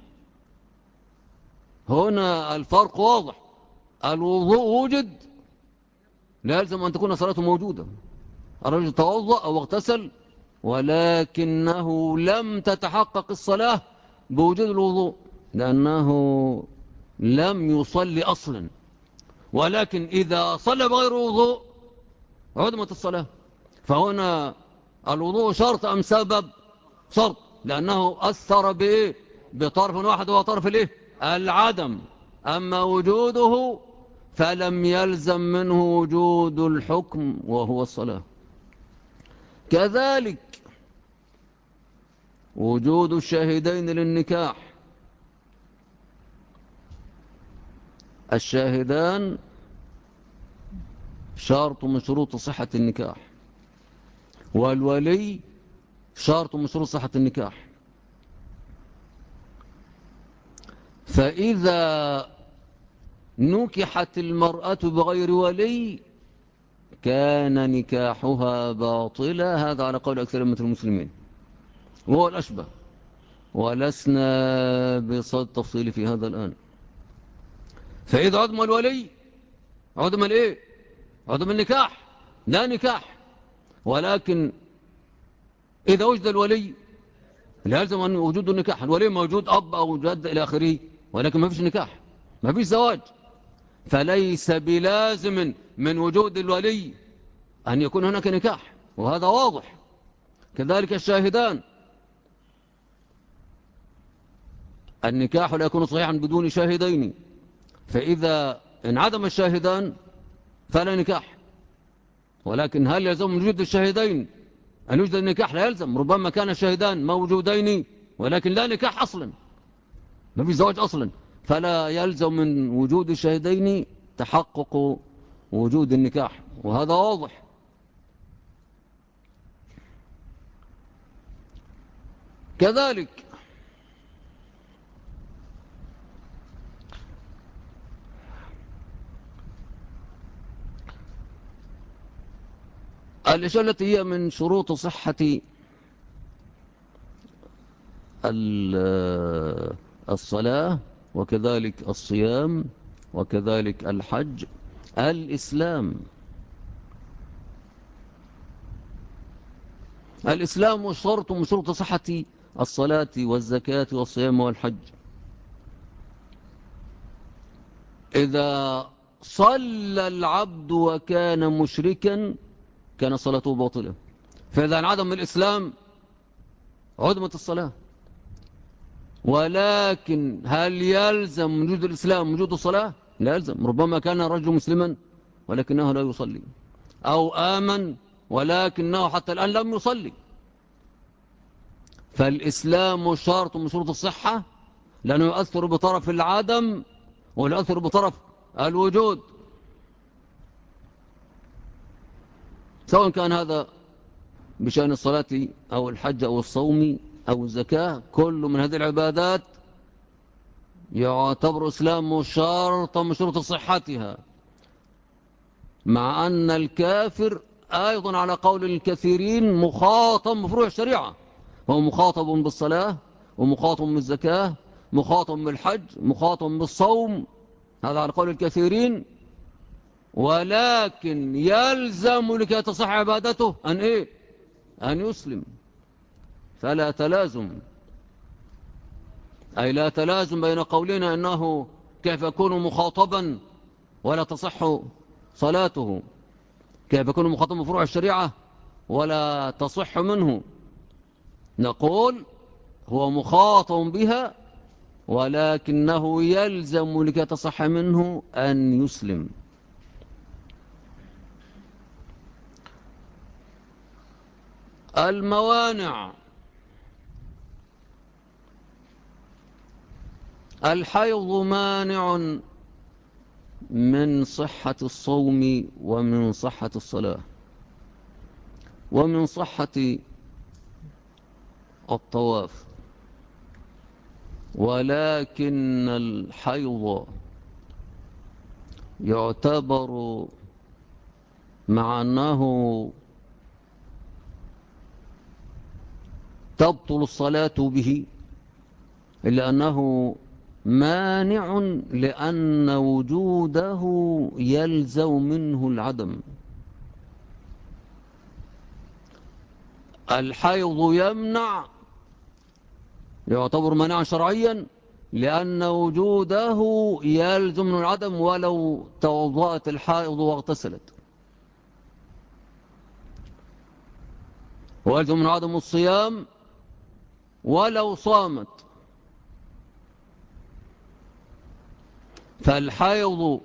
هنا الفرق واضح. الوضوء وجد، لا يلزم أن تكون صلاته موجودة. الرجل توضأ أو اغتسل ولكنه لم تتحقق الصلاة بوجود الوضوء، لأنه لم يصلي أصلا. ولكن إذا صلى بغير وضوء عدمت الصلاة. فهنا الوضوء شرط أم سبب؟ شرط، لأنه أثر بإيه؟ بطرف واحد، وهو طرف الإيه؟ العدم. أما وجوده فلم يلزم منه وجود الحكم وهو الصلاة. كذلك وجود الشاهدين للنكاح. الشاهدان شرط من شروط صحة النكاح، والولي شرط من شروط صحة النكاح. فإذا نكحت المرأة بغير ولي كان نكاحها باطلا، هذا على قول أكثر من المسلمين وهو الأشبه، ولسنا بصد تفصيل في هذا الآن. فإذا عدم الولي عدم الإيه؟ عدم النكاح، لا نكاح. ولكن إذا وجد الولي لا يلزم أن وجود النكاح. الولي موجود، أب أو جد إلى آخره، ولكن ما فيش نكاح، ما فيش زواج. فليس بلازم من وجود الولي أن يكون هناك نكاح، وهذا واضح. كذلك الشاهدان، النكاح لا يكون صحيحا بدون شاهدين. فإذا انعدم الشاهدان فلا نكاح. ولكن هل يلزم من وجود الشاهدين أن يوجد النكاح؟ لا يلزم. ربما كان الشاهدان موجودين ولكن لا نكاح أصلا، ما في زواج أصلا، فلا يلزم من وجود الشاهدين تحقق وجود النكاح، وهذا واضح. كذلك الأشياء التي هي من شروط صحة الصلاة وكذلك الصيام وكذلك الحج. الإسلام شرط من شروط صحة الصلاة والزكاة والصيام والحج. إذا صلى العبد وكان مشركا كان صلاته باطلة. فإذا انعدم الإسلام عدمت الصلاة. ولكن هل يلزم من وجود الإسلام وجود الصلاة؟ لا يلزم. ربما كان رجل مسلما ولكنه لا يصلي، أو آمن ولكنه حتى الآن لم يصلي. فالإسلام شرط من شروط الصحة، لأنه يؤثر بطرف العدم ولا يؤثر بطرف الوجود، سواء كان هذا بشأن الصلاة أو الحج أو الصوم أو الزكاة. كل من هذه العبادات يعتبر إسلامه شرطا من شروط صحتها، مع أن الكافر أيضا على قول الكثيرين مخاطب بفروع الشريعة. هو مخاطب بالصلاة ومخاطب بالزكاة، مخاطب بالحج، مخاطب بالصوم، هذا على قول الكثيرين. ولكن يلزم لكي تصح عبادته أن يسلم. فلا تلازم، أي لا تلازم بين قولنا أنه كيف يكون مخاطبا ولا تصح صلاته، كيف يكون مخاطبا بفروع الشريعة ولا تصح منه. نقول هو مخاطب بها، ولكنه يلزم لكي تصح منه أن يسلم. الموانع: الحيض مانع من صحة الصوم ومن صحة الصلاة ومن صحة الطواف. ولكن الحيض يعتبر مع أنه تبطل الصلاة به إلا أنه مانع لأن وجوده يلزم منه العدم. الحيض يمنع، يعتبر منعا شرعيا لأن وجوده يلزم منه العدم ولو توضأت الحائض واغتسلت، ويلزم منه عدم الصيام ولو صامت. فالحيض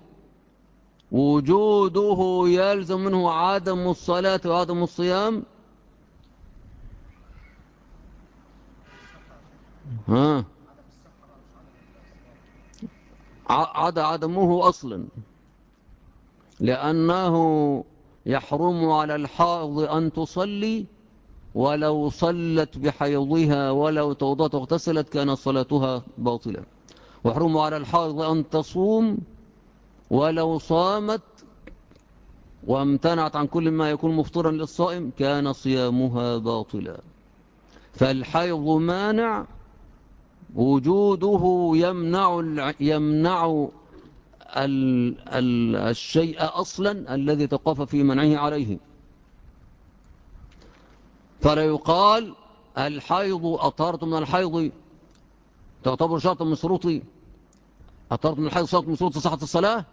وجوده يلزم منه عدم الصلاة وعدم الصيام. ها عدمه أصلا، لأنه يحرم على الحائض أن تصلي ولو صلت بحيضها ولو توضأت واغتسلت كانت صلاتها باطلة، ويحرم على الحائض أن تصوم ولو صامت وامتنعت عن كل ما يكون مفطرا للصائم كان صيامها باطلا. فالحيض مانع، وجوده يمنع الشيء أصلا الذي توقف في منعه عليه. فلا يقال الحيض أطهرت من الحيض تعتبر شرط من شروط، أطهرت من الحيض شرط من شروط صحة الصلاة،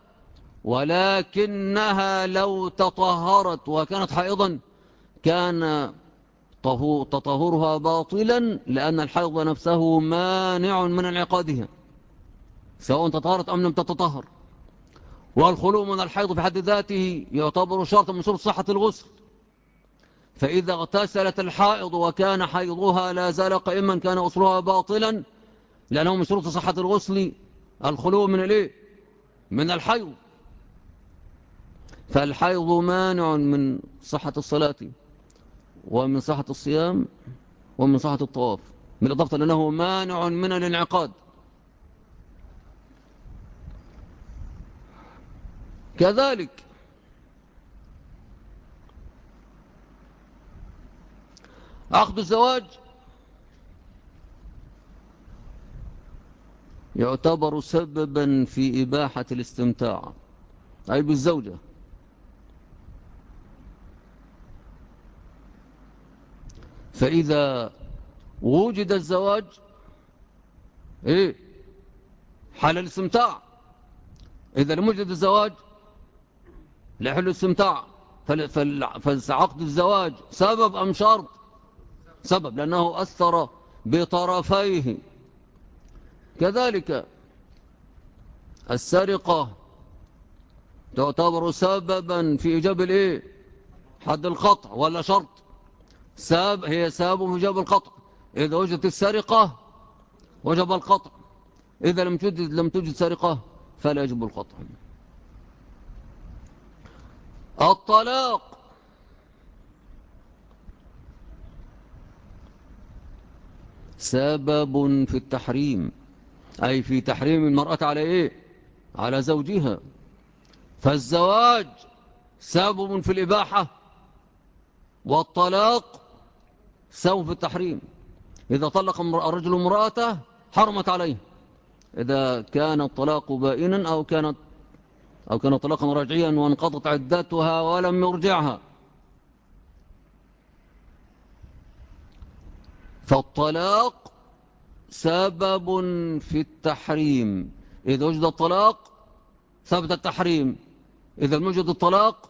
ولكنها لو تطهرت وكانت حائضا كان تطهرها باطلا، لأن الحيض نفسه مانع من انعقادها سواء تطهرت أم لم تتطهر. والخلوع من الحيض في حد ذاته يعتبر شرط من شروط صحة الغسل، فإذا اغتسلت الحائض وكان حيضها لا زال قائما كان غسلها باطلا، لأنه من شروط صحة الغسل الخلوع من الايه؟ من الحيض. فالحيض مانع من صحة الصلاة ومن صحة الصيام ومن صحة الطواف، بالإضافة لأنه مانع من الانعقاد. كذلك عقد الزواج يعتبر سببا في إباحة الاستمتاع أي بالزوجة، فإذا وجد الزواج إيه؟ حال الاستمتاع. إذا لم يوجد الزواج لا يحل الاستمتاع. فعقد الزواج سبب أم شرط؟ سبب، لأنه أثر بطرفيه. كذلك السرقة تعتبر سببا في إيجاب الإيه؟ حد القطع، ولا شرط؟ هي سبب في إيجاب القطع. إذا وجدت السرقة وجب القطع، إذا لم توجد سرقة فلا يجب القطع. الطلاق سبب في التحريم، أي في تحريم المرأة على إيه؟ على زوجها. فالزواج سبب في الإباحة، والطلاق سبب في التحريم. إذا طلق الرجل امرأته حرمت عليه، إذا كان الطلاق بائنا أو كان طلاقا رجعيا وانقضت عدتها ولم يرجعها. فالطلاق سبب في التحريم. إذا وجد الطلاق ثبت التحريم، إذا لم يوجد الطلاق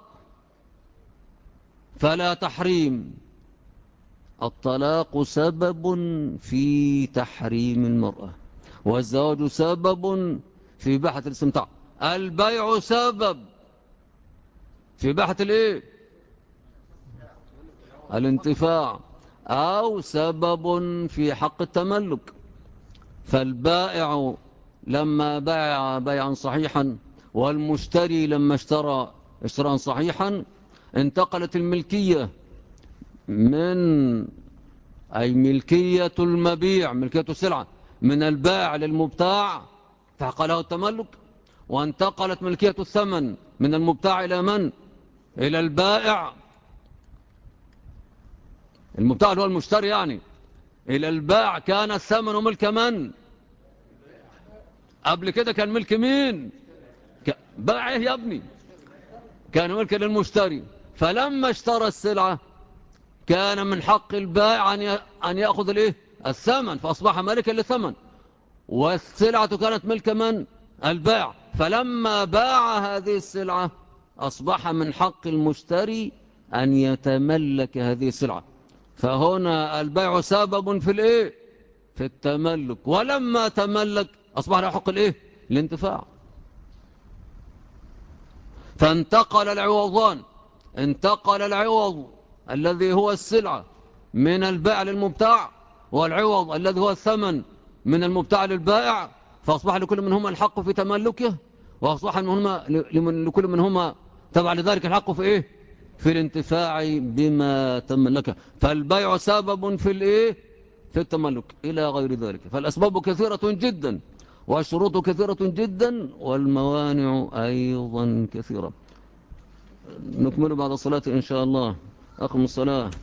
فلا تحريم. الطلاق سبب في تحريم المرأة، والزواج سبب في إباحة الاستمتاع. البيع سبب في إباحة الايه؟ الانتفاع، أو سبب في حق التملك. فالبائع لما باع بيعا صحيحا والمشتري لما اشترى اشتراء صحيحا انتقلت الملكية من أي ملكية المبيع ملكية السلعة من البائع للمبتاع فحق له التملك، وانتقلت ملكية الثمن من المبتاع إلى من؟ إلى البائع، المبتاع هو المشتري يعني، إلى البائع. كان الثمن ملك من؟ قبل كده كان ملك مين؟ بائع إيه يا ابني؟ كان ملك للمشتري. فلما اشترى السلعة كان من حق البائع أن يأخذ الإيه؟ الثمن، فأصبح ملكا للثمن، والسلعة كانت ملك من؟ البائع. فلما باع هذه السلعة أصبح من حق المشتري أن يتملك هذه السلعة. فهنا البيع سبب في الإيه؟ في التملك، ولما تملك أصبح له حق الإيه؟ الانتفاع. فانتقل العوضان، انتقل العوض الذي هو السلعة من البائع للمبتاع، والعوض الذي هو الثمن من المبتاع للبائع، فأصبح لكل منهما الحق في تملكه، وأصبح لكل منهما تبع لذلك الحق في إيه؟ في الانتفاع بما تملكه. فالبيع سبب في الإيه؟ في التملك إلى غير ذلك. فالأسباب كثيرة جدا، والشروط كثيرة جدا، والموانع أيضا كثيرة. نكمل بعد الصلاة إن شاء الله. أقم الصلاة.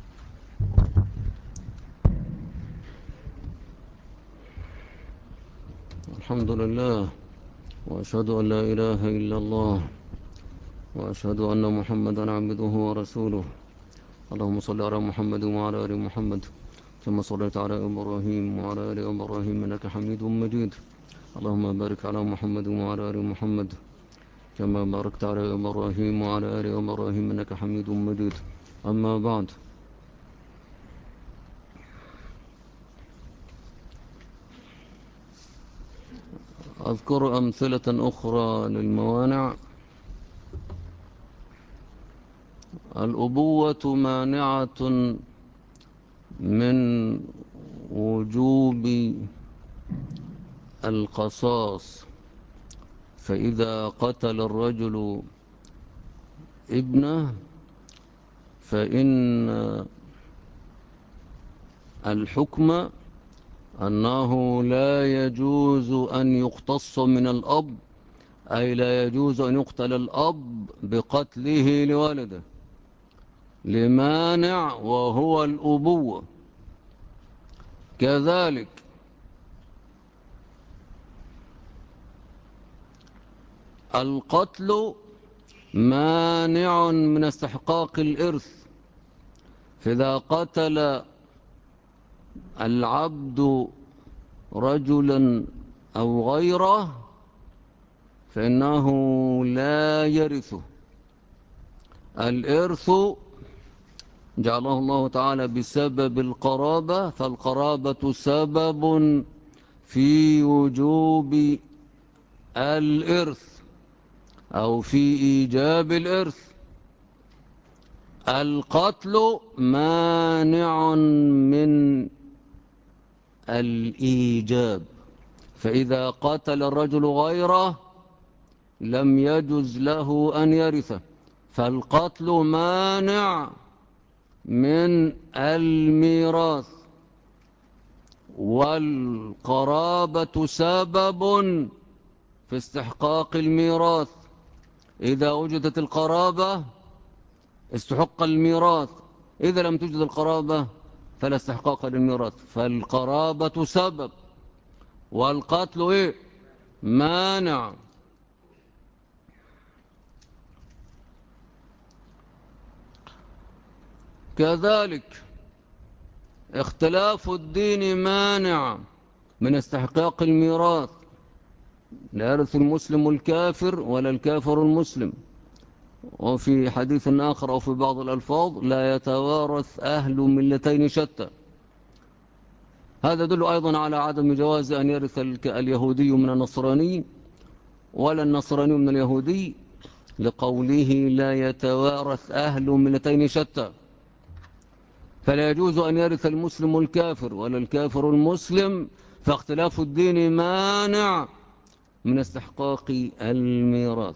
الحمد لله، وأشهد أن لا إله إلا الله، وأشهد أن محمدا عبده ورسوله. اللهم صل على محمد وعلى آل محمد كما صليت على إبراهيم وعلى آل إبراهيم إنك حميد مجيد. اللهم بارك على محمد وعلى آل محمد كما باركت على إبراهيم وعلى آل إبراهيم إنك حميد مجيد. أما بعد، أذكر أمثلة أخرى للموانع. الأبوة مانعة من وجوب القصاص، فإذا قتل الرجل ابنه فإن الحكم أنه لا يجوز أن يقتص من الأب، أي لا يجوز أن يقتل الأب بقتله لولده لمانع وهو الأبوة. كذلك القتل مانع من استحقاق الإرث، فإذا قتل العبد رجلا أو غيره فإنه لا يرثه. الإرث جعله الله تعالى بسبب القرابة، فالقرابة سبب في وجوب الإرث أو في إيجاب الإرث. القتل مانع من الإيجاب، فإذا قتل الرجل غيره لم يجز له أن يرثه. فالقتل مانع من الميراث، والقرابة سبب في استحقاق الميراث. إذا وجدت القرابة استحق الميراث، إذا لم توجد القرابة فلا استحقاق للميراث. فالقرابة سبب، والقتل إيه؟ مانع. كذلك اختلاف الدين مانع من استحقاق الميراث، لا يرث المسلم الكافر ولا الكافر المسلم. وفي حديث آخر أو في بعض الألفاظ لا يتوارث أهل ملتين شتى. هذا يدل أيضا على عدم جواز أن يرث اليهودي من النصراني ولا النصراني من اليهودي، لقوله لا يتوارث أهل ملتين شتى. فلا يجوز أن يرث المسلم الكافر ولا الكافر المسلم، فاختلاف الدين مانع من استحقاق الميراث.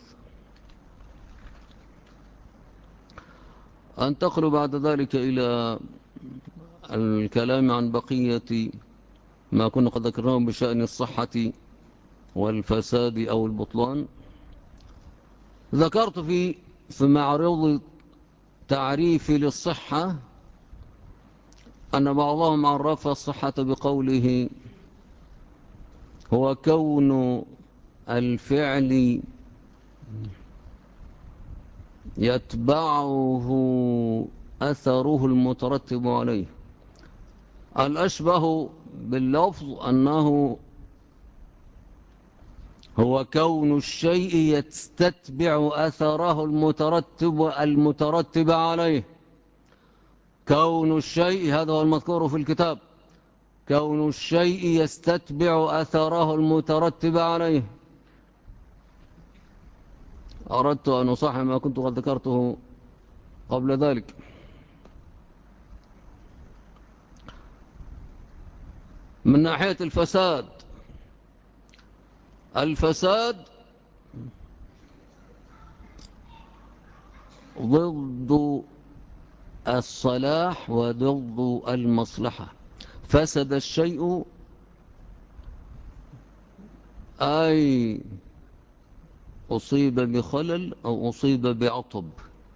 أنتقل بعد ذلك إلى الكلام عن بقية ما كنا قد ذكرناه بشأن الصحة والفساد أو البطلان. ذكرت في معرض تعريفي للصحة أن بعضهم عرف الصحة بقوله هو كون الفعل يتبعه أثره المترتب عليه. الأشبه باللفظ أنه هو كون الشيء يستتبع أثره المترتب عليه. كون الشيء هذا هو المذكور في الكتاب، كون الشيء يستتبع أثره المترتب عليه. أردت أن أصحح ما كنت قد ذكرته قبل ذلك. من ناحية الفساد، الفساد ضد الصلاح وضد المصلحة. فسد الشيء أي أصيب بخلل أو أصيب بعطب.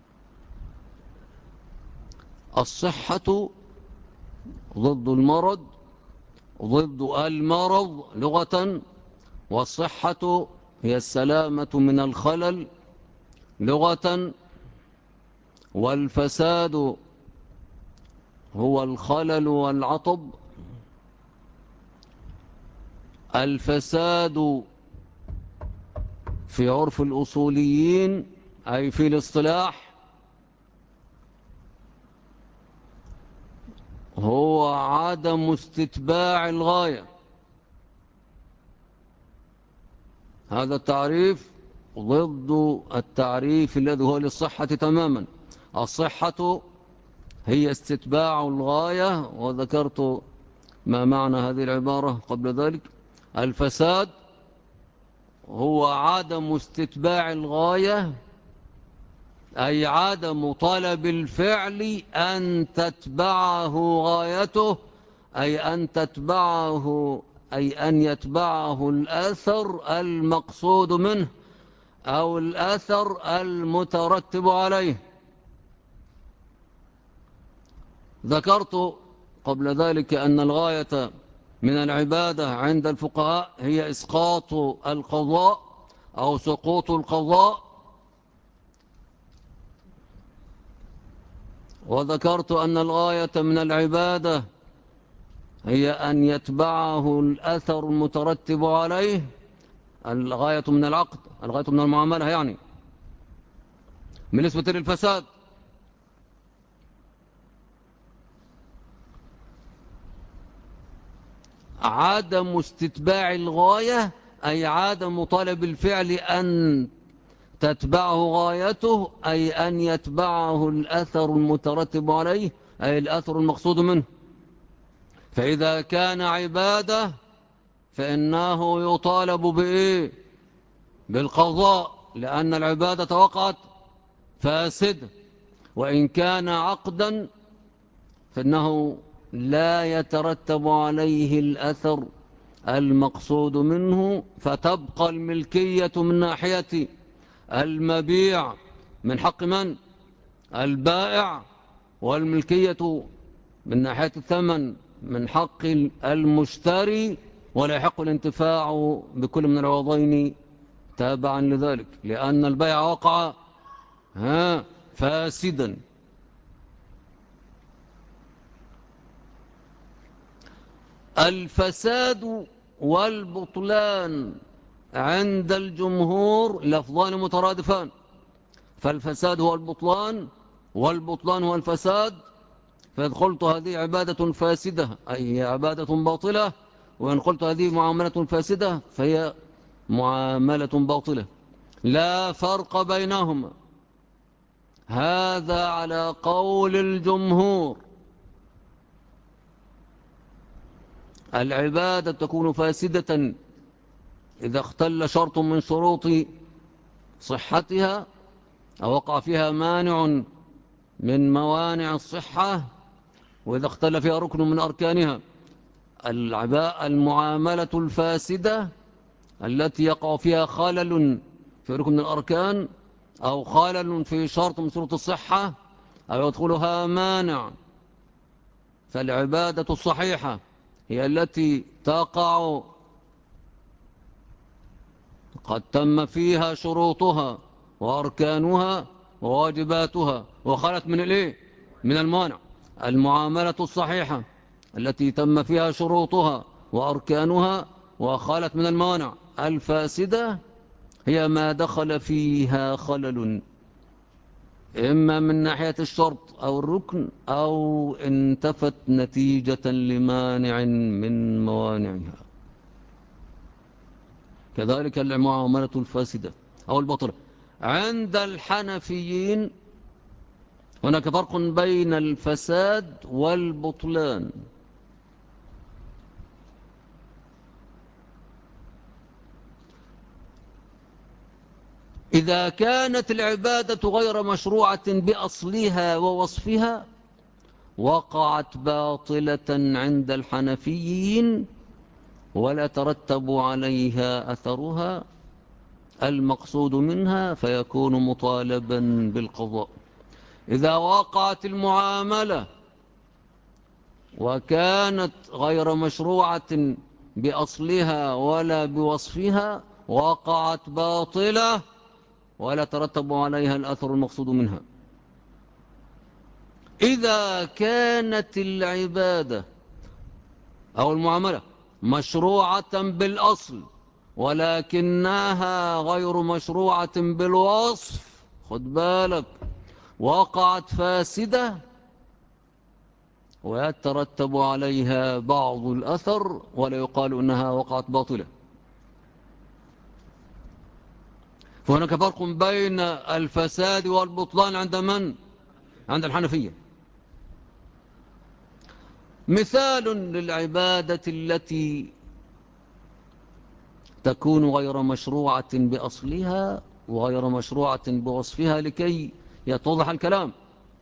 الصحة ضد المرض، ضد المرض لغة، والصحة هي السلامة من الخلل لغة، والفساد هو الخلل والعطب. الفساد في عرف الأصوليين أي في الاصطلاح هو عدم استتباع الغاية. هذا التعريف ضد التعريف الذي هو للصحة تماما. الصحة هي استتباع الغاية، وذكرت ما معنى هذه العبارة قبل ذلك. الفساد هو عدم استتباع الغاية أي عدم طلب الفعل أن تتبعه غايته، أي أن يتبعه الأثر المقصود منه أو الأثر المترتب عليه. ذكرت قبل ذلك أن الغاية من العبادة عند الفقهاء هي إسقاط القضاء أو سقوط القضاء. وذكرت أن الغاية من العبادة هي أن يتبعه الأثر المترتب عليه. الغاية من العقد، الغاية من المعاملة يعني. بالنسبة للفساد عدم استتباع الغاية أي عدم طلب الفعل أن تتبعه غايته، أي أن يتبعه الأثر المترتب عليه أي الأثر المقصود منه. فإذا كان عبادة فإنه يطالب بإيه؟ بالقضاء، لأن العبادة وقعت فاسدة. وإن كان عقدا فإنه لا يترتب عليه الأثر المقصود منه، فتبقى الملكية من ناحية المبيع من حق من؟ البائع، والملكية من ناحية الثمن من حق المشتري، ولا يحق الانتفاع بكل من العوضين تابعا لذلك، لأن البيع وقع فاسدا. الفساد والبطلان عند الجمهور لفظان مترادفان. فالفساد هو البطلان والبطلان هو الفساد. فإذ قلت هذه عبادة فاسدة أي عبادة باطلة، وإن قلت هذه معاملة فاسدة فهي معاملة باطلة، لا فرق بينهما. هذا على قول الجمهور. العبادة تكون فاسدة إذا اختل شرط من شروط صحتها أو وقع فيها مانع من موانع الصحة، وإذا اختل فيها ركن من أركانها، المعاملة الفاسدة التي يقع فيها خلل في ركن من الأركان أو خلل في شرط من شروط الصحة أو يدخلها مانع، فالعبادة الصحيحة هي التي تقع قد تم فيها شروطها وأركانها وواجباتها وخلت من الإيه؟ من المانع. المعاملة الصحيحة التي تم فيها شروطها وأركانها وخلت من المانع. الفاسدة هي ما دخل فيها خلل إما من ناحية الشرط أو الركن أو انتفت نتيجة لمانع من موانعها. كذلك المعاملة الفاسدة أو البطلة. عند الحنفيين هناك فرق بين الفساد والبطلان. إذا كانت العبادة غير مشروعة بأصلها ووصفها وقعت باطلة عند الحنفيين ولا ترتب عليها أثرها المقصود منها فيكون مطالبا بالقضاء. إذا وقعت المعاملة وكانت غير مشروعة بأصلها ولا بوصفها وقعت باطلة ولا ترتب عليها الأثر المقصود منها. إذا كانت العبادة أو المعاملة مشروعة بالأصل ولكنها غير مشروعة بالوصف، خد بالك، وقعت فاسدة ويترتب عليها بعض الأثر ولا يقال إنها وقعت باطلة. فهناك فرق بين الفساد والبطلان عند من؟ عند الحنفية. مثال للعبادة التي تكون غير مشروعة بأصلها وغير مشروعة بوصفها لكي يتوضح الكلام.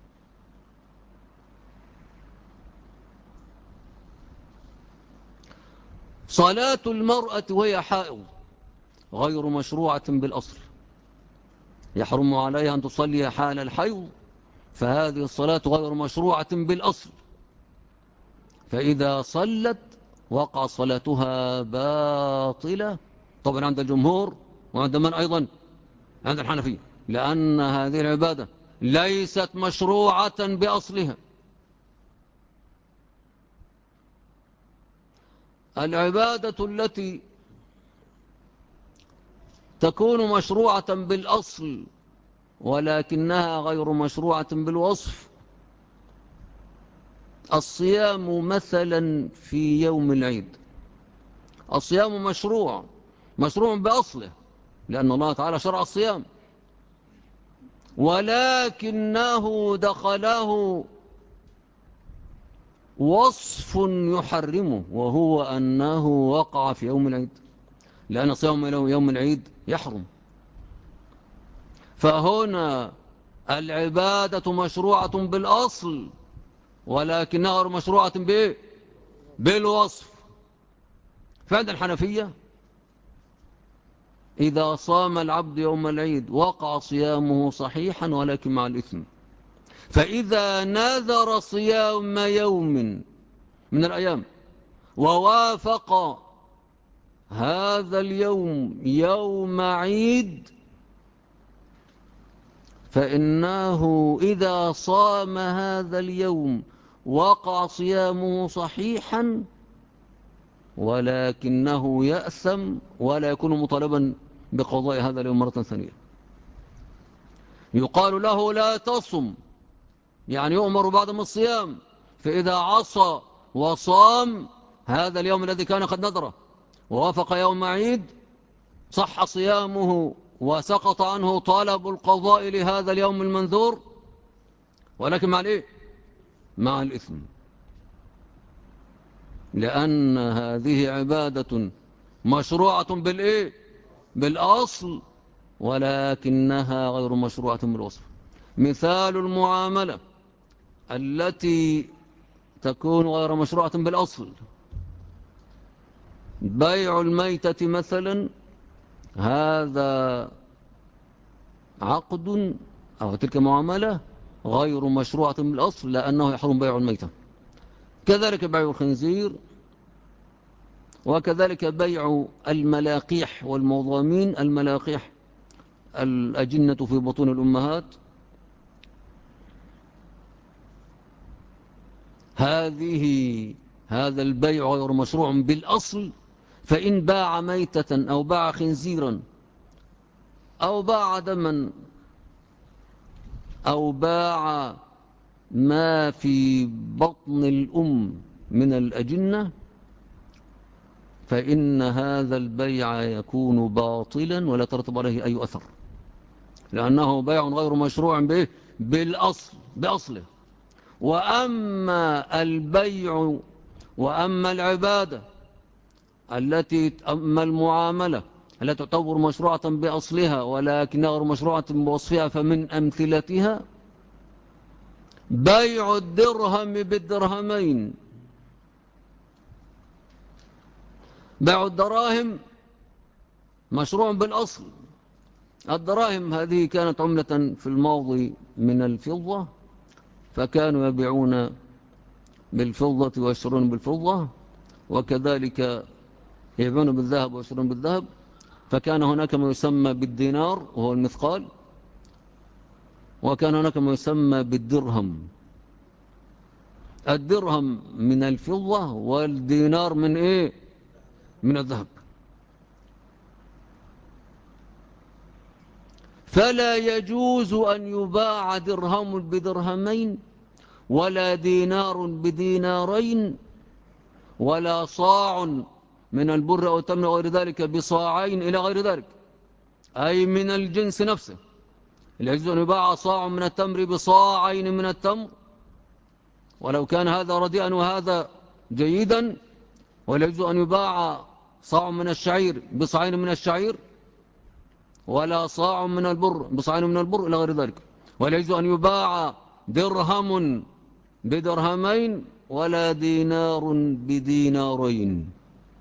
صلاة المرأة وهي حائض غير مشروعة بالأصل، يحرم عليها أن تصلي حال الحيض، فهذه الصلاة غير مشروعة بالأصل، فإذا صلت وقع صلاتها باطلة طبعا عند الجمهور وعند من أيضا؟ عند الحنفية، لأن هذه العبادة ليست مشروعة بأصلها. العبادة التي تكون مشروعة بالأصل ولكنها غير مشروعة بالوصف، الصيام مثلا في يوم العيد، الصيام مشروع بأصله لأن الله تعالى شرع الصيام، ولكنه دخله وصف يحرمه وهو أنه وقع في يوم العيد، لأن صيام يوم العيد يحرم. فهنا العبادة مشروعة بالأصل ولكنها غير مشروعة بالوصف. فعند الحنفية إذا صام العبد يوم العيد وقع صيامه صحيحا ولكن مع الإثم. فإذا نذر صيام يوم من الأيام ووافق هذا اليوم يوم عيد فإنه إذا صام هذا اليوم وقع صيامه صحيحا ولكنه يأثم ولا يكون مطالبا بقضاء هذا اليوم مرة ثانية. يقال له لا تصم، يعني يؤمر بعدم الصيام، فإذا عصى وصام هذا اليوم الذي كان قد نذره ووافق يوم عيد صح صيامه وسقط عنه طلب القضاء لهذا اليوم المنذور، ولكن مع الإيه؟ مع الإثم، لأن هذه عبادة مشروعة بالإيه؟ بالأصل ولكنها غير مشروعة بالوصف. مثال المعاملة التي تكون غير مشروعة بالأصل بيع الميتة مثلا هذا عقد أو تلك معاملة غير مشروعة بالأصل لأنه يحرم بيع الميتة. كذلك بيع الخنزير، وكذلك بيع الملاقيح والمضامين. الملاقيح الأجنة في بطون الأمهات، هذا البيع غير مشروع بالأصل. فإن باع ميتة أو باع خنزيرا أو باع دما أو باع ما في بطن الأم من الأجنة فإن هذا البيع يكون باطلا ولا ترتب عليه أي أثر، لأنه بيع غير مشروع به بأصله. وأما البيع وأما العبادة أما المعاملة التي تعتبر مشروعة بأصلها ولكنها غير مشروعة بوصفها، فمن أمثلتها بيع الدرهم بالدرهمين. بيع الدراهم مشروع بالأصل. الدراهم هذه كانت عملة في الماضي من الفضة، فكانوا يبيعون بالفضة ويشترون بالفضة، وكذلك يبيعون بالذهب ويشترون بالذهب. فكان هناك ما يسمى بالدينار وهو المثقال، وكان هناك ما يسمى بالدرهم. الدرهم من الفضة والدينار من إيه؟ من الذهب. فلا يجوز أن يباع درهم بدرهمين ولا دينار بدينارين ولا صاع من البر أو التمر غير ذلك بصاعين إلى غير ذلك، أي من الجنس نفسه. لا يجوز أن يباع صاع من التمر بصاعين من التمر ولو كان هذا رديئا وهذا جيدا، ولا يجوز أن يباع صاع من الشعير بصاعين من الشعير، ولا صاع من البر بصاعين من البر إلى غير ذلك. ولا يجوز أن يباع درهم بدرهمين ولا دينار بدينارين،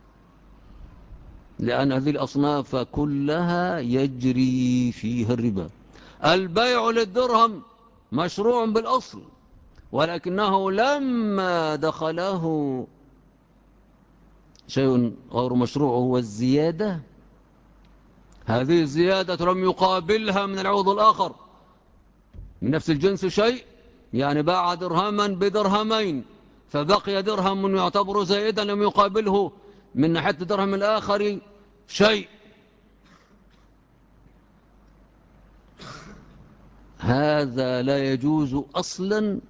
لأن هذه الأصناف كلها يجري فيها الربا. البيع للدرهم مشروع بالأصل، ولكنه لما دخله شيء غير مشروع هو الزيادة، هذه الزيادة لم يقابلها من العوض الآخر من نفس الجنس شيء، يعني باع درهما بدرهمين فبقي درهم يعتبر زائدا لم يقابله من ناحية الدرهم الآخر شيء، هذا لا يجوز أصلا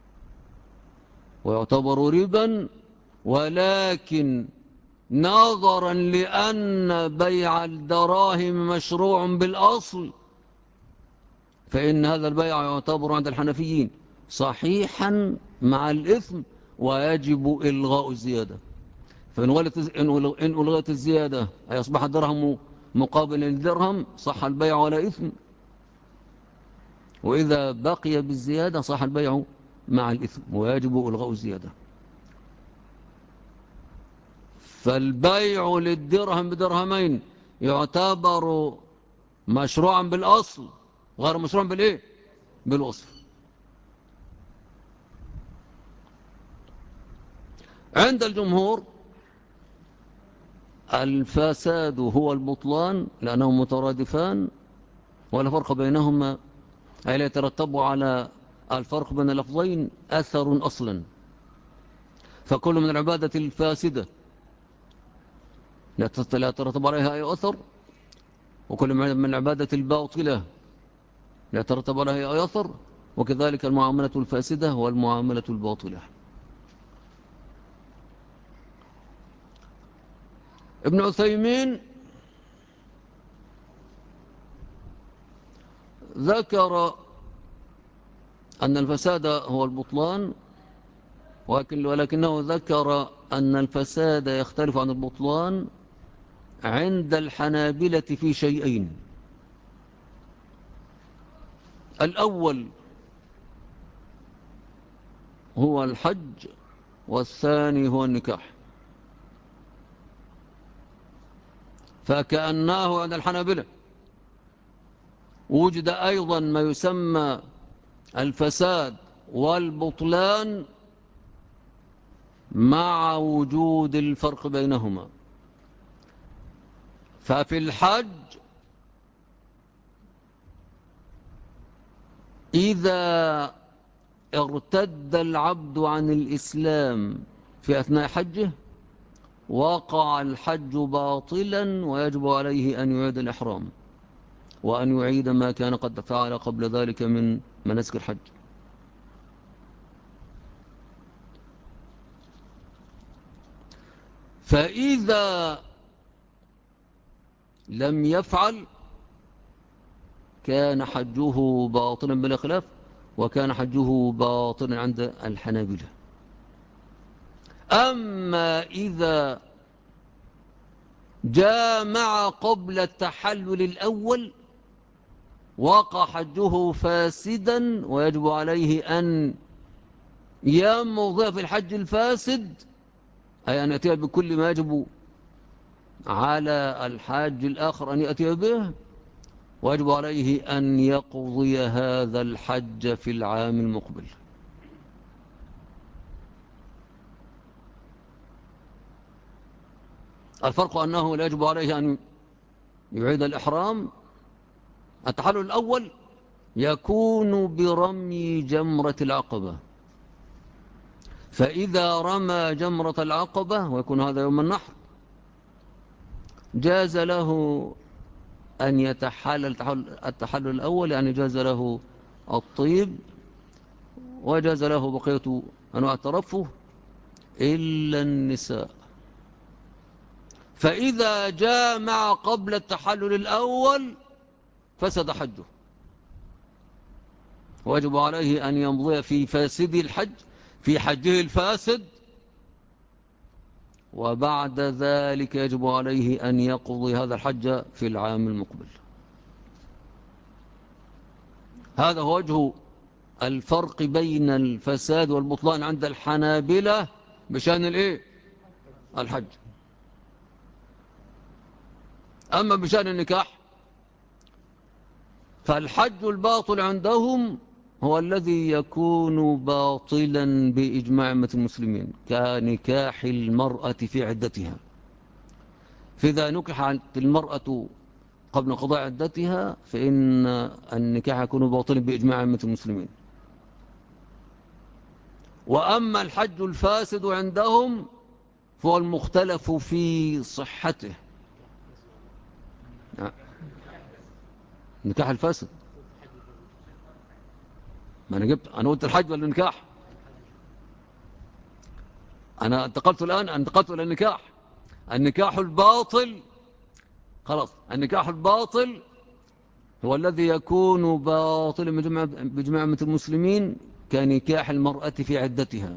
ويعتبر ربا. ولكن نظرا لأن بيع الدراهم مشروع بالأصل فإن هذا البيع يعتبر عند الحنفيين صحيحا مع الإثم ويجب إلغاء الزيادة. فإن ألغت الزيادة أي أصبح الدرهم مقابل الدرهم صح البيع ولا إثم، وإذا بقي بالزيادة صح البيع مع الإثم ويجب إلغاء الزيادة. فالبيع للدرهم بدرهمين يعتبر مشروعا بالأصل غير مشروعا بالإيه؟ بالوصف. عند الجمهور الفساد هو البطلان لأنهم مترادفان ولا فرق بينهما، أي لا يترتب على الفرق بين اللفظين أثر أصلا. فكل من العبادة الفاسدة لا يترتب عليها أي أثر، وكل من العبادة الباطلة لا يترتب عليها أي أثر، وكذلك المعاملة الفاسدة والمعاملة الباطلة. ابن عثيمين ذكر أن الفساد هو البطلان، ولكنه ذكر أن الفساد يختلف عن البطلان عند الحنابلة في شيئين. الأول هو الحج، والثاني هو النكاح. فكأنه عند الحنابلة وجد أيضا ما يسمى الفساد والبطلان مع وجود الفرق بينهما. ففي الحج إذا ارتد العبد عن الإسلام في أثناء حجه وقع الحج باطلا ويجب عليه أن يعيد الإحرام وأن يعيد ما كان قد فعل قبل ذلك من مناسك الحج. فإذا لم يفعل كان حجه باطلا بلا خلاف، وكان حجه باطلا عند الحنابلة. أما إذا جامع قبل التحلل الأول وقع حجه فاسدا ويجب عليه أن يمضي في الحج الفاسد، أي أن يأتي بكل ما يجب على الحاج الآخر أن يأتي به، ويجب عليه أن يقضي هذا الحج في العام المقبل. الفرق أنه لا يجب عليه أن يعيد الإحرام. التحلل الأول يكون برمي جمرة العقبة، فإذا رمى جمرة العقبة ويكون هذا يوم النحر جاز له أن يتحلل التحلل الأول، يعني جاز له الطيب وجاز له بقية أنواع الترفه إلا النساء. فإذا جامع قبل التحلل الأول فسد حجه، ويجب عليه أن يمضي في فاسد الحج في حجه الفاسد، وبعد ذلك يجب عليه أن يقضي هذا الحج في العام المقبل. هذا هو وجه الفرق بين الفساد والبطلان عند الحنابلة بشأن الإيه؟ الحج. أما بشأن النكاح فالحج الباطل عندهم هو الذي يكون باطلا بإجماع أمة المسلمين كنكاح المرأة في عدتها. فإذا نكحت المرأة قبل قضاء عدتها فإن النكاح يكون باطلا بإجماع أمة المسلمين. وأما الحج الفاسد عندهم فهو المختلف في صحته. النكاح الفاسد، ما أنا قلت الحج ولا النكاح؟ أنا انتقلت إلى النكاح. النكاح الباطل خلاص، النكاح الباطل هو الذي يكون باطلا بجماعة المسلمين كنكاح المرأة في عدتها،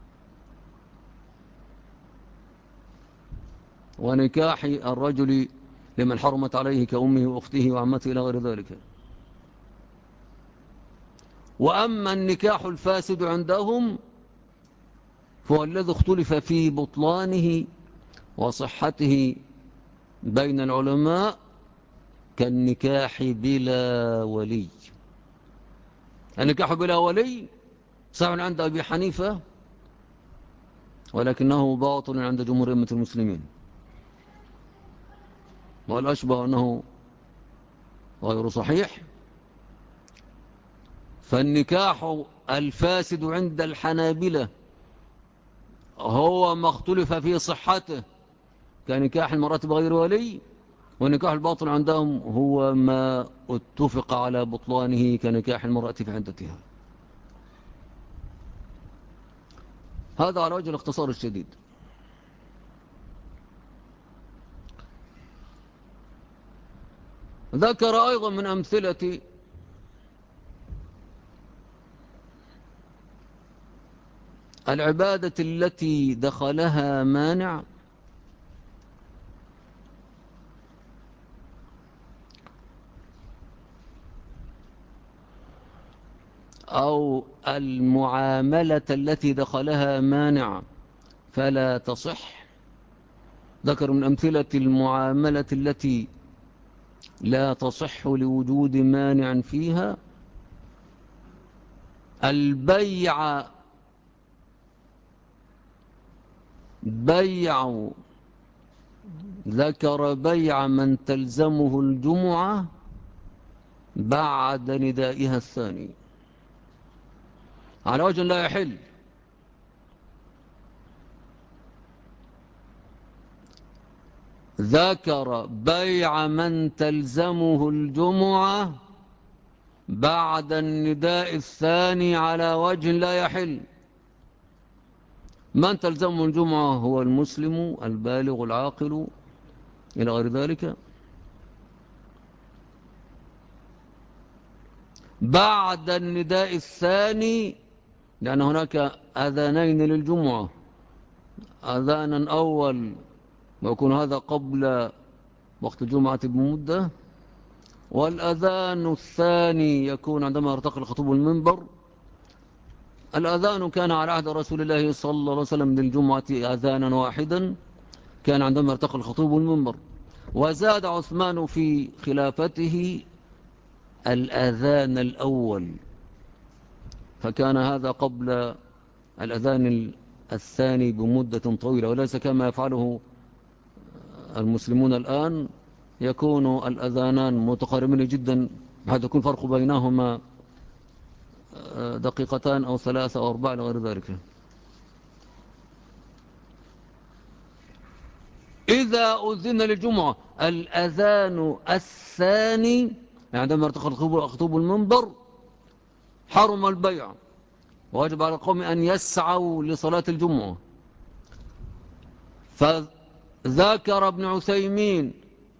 ونكاح الرجل لمن حرمت عليه كأمه وأخته وعمته إلى غير ذلك. وأما النكاح الفاسد عندهم فهو الذي اختلف في بطلانه وصحته بين العلماء كالنكاح بلا ولي. النكاح بلا ولي صحيح عند أبي حنيفة ولكنه باطل عند جمهور أمة المسلمين، والأشبه أنه غير صحيح. فالنكاح الفاسد عند الحنابلة هو ما اختلف في صحته كنكاح المرأة بغير ولي، والنكاح الباطل عندهم هو ما اتفق على بطلانه كنكاح المرأة في عدتها. هذا على وجه الاختصار الشديد. ذكر أيضا من أمثلة العبادة التي دخلها مانع أو المعاملة التي دخلها مانع فلا تصح. ذكر من أمثلة المعاملة التي لا تصح لوجود مانع فيها البيع، ذكر بيع من تلزمه الجمعة بعد ندائها الثاني على وجه لا يحل. ذكر بيع من تلزمه الجمعة بعد النداء الثاني على وجه لا يحل. من تلزمه الجمعة هو المسلم البالغ العاقل إلى غير ذلك. بعد النداء الثاني لأن هناك أذانين للجمعة، أذانا أول ويكون هذا قبل وقت الجمعة بمدة، والأذان الثاني يكون عندما يرتقي الخطيب المنبر. الأذان كان على عهد رسول الله صلى الله عليه وسلم للجمعة أذانا واحدا، كان عندما ارتقى الخطيب المنبر. وزاد عثمان في خلافته الأذان الأول، فكان هذا قبل الأذان الثاني بمدة طويلة، وليس كما يفعله المسلمون الآن، يكون الأذانان متقاربين جدا بحيث يكون فرق بينهما دقيقتان أو 3 أو 4 لغير ذلك. إذا أذن للجمعة الأذان الثاني عندما ارتقى الخطيب المنبر حرم البيع، وواجب على القوم أن يسعوا لصلاة الجمعة. فذكر ابن عثيمين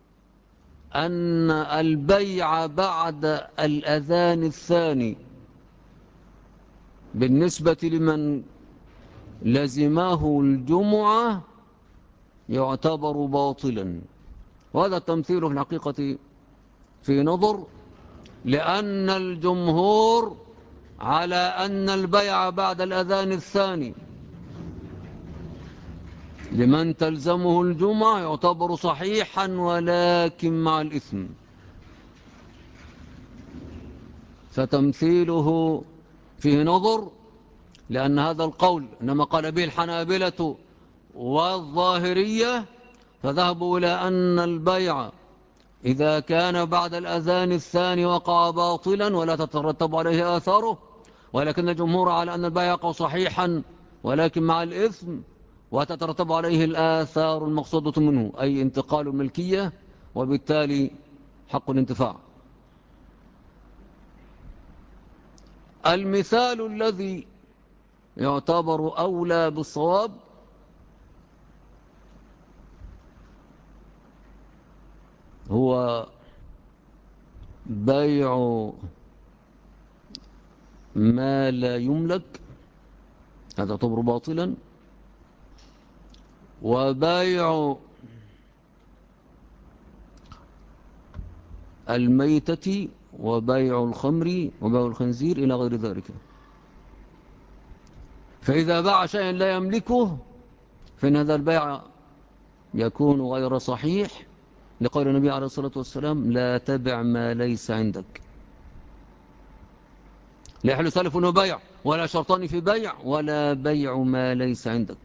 أن البيع بعد الأذان الثاني بالنسبة لمن لزماه الجمعة يعتبر باطلا، وهذا التمثيل في الحقيقة في نظر، لأن الجمهور على أن البيع بعد الأذان الثاني لمن تلزمه الجمعة يعتبر صحيحا ولكن مع الإثم، فتمثيله فيه نظر، لأن هذا القول إنما قال به الحنابلة والظاهرية، فذهبوا إلى أن البيع إذا كان بعد الأذان الثاني وقع باطلا ولا تترتب عليه آثاره، ولكن الجمهور على أن البيع يقع صحيحا ولكن مع الإثم وتترتب عليه الآثار المقصودة منه، أي انتقال الملكية وبالتالي حق الانتفاع. المثال الذي يعتبر أولى بالصواب هو بيع ما لا يملك، هذا يعتبر باطلا، وبيع الميتة وبيع الخمر وبيع الخنزير إلى غير ذلك. فإذا باع شيئا لا يملكه فإن هذا البيع يكون غير صحيح، لقول النبي عليه الصلاة والسلام لا تبع ما ليس عندك. لا يحل سلف وبيع ولا شرطان في بيع ولا بيع ما ليس عندك.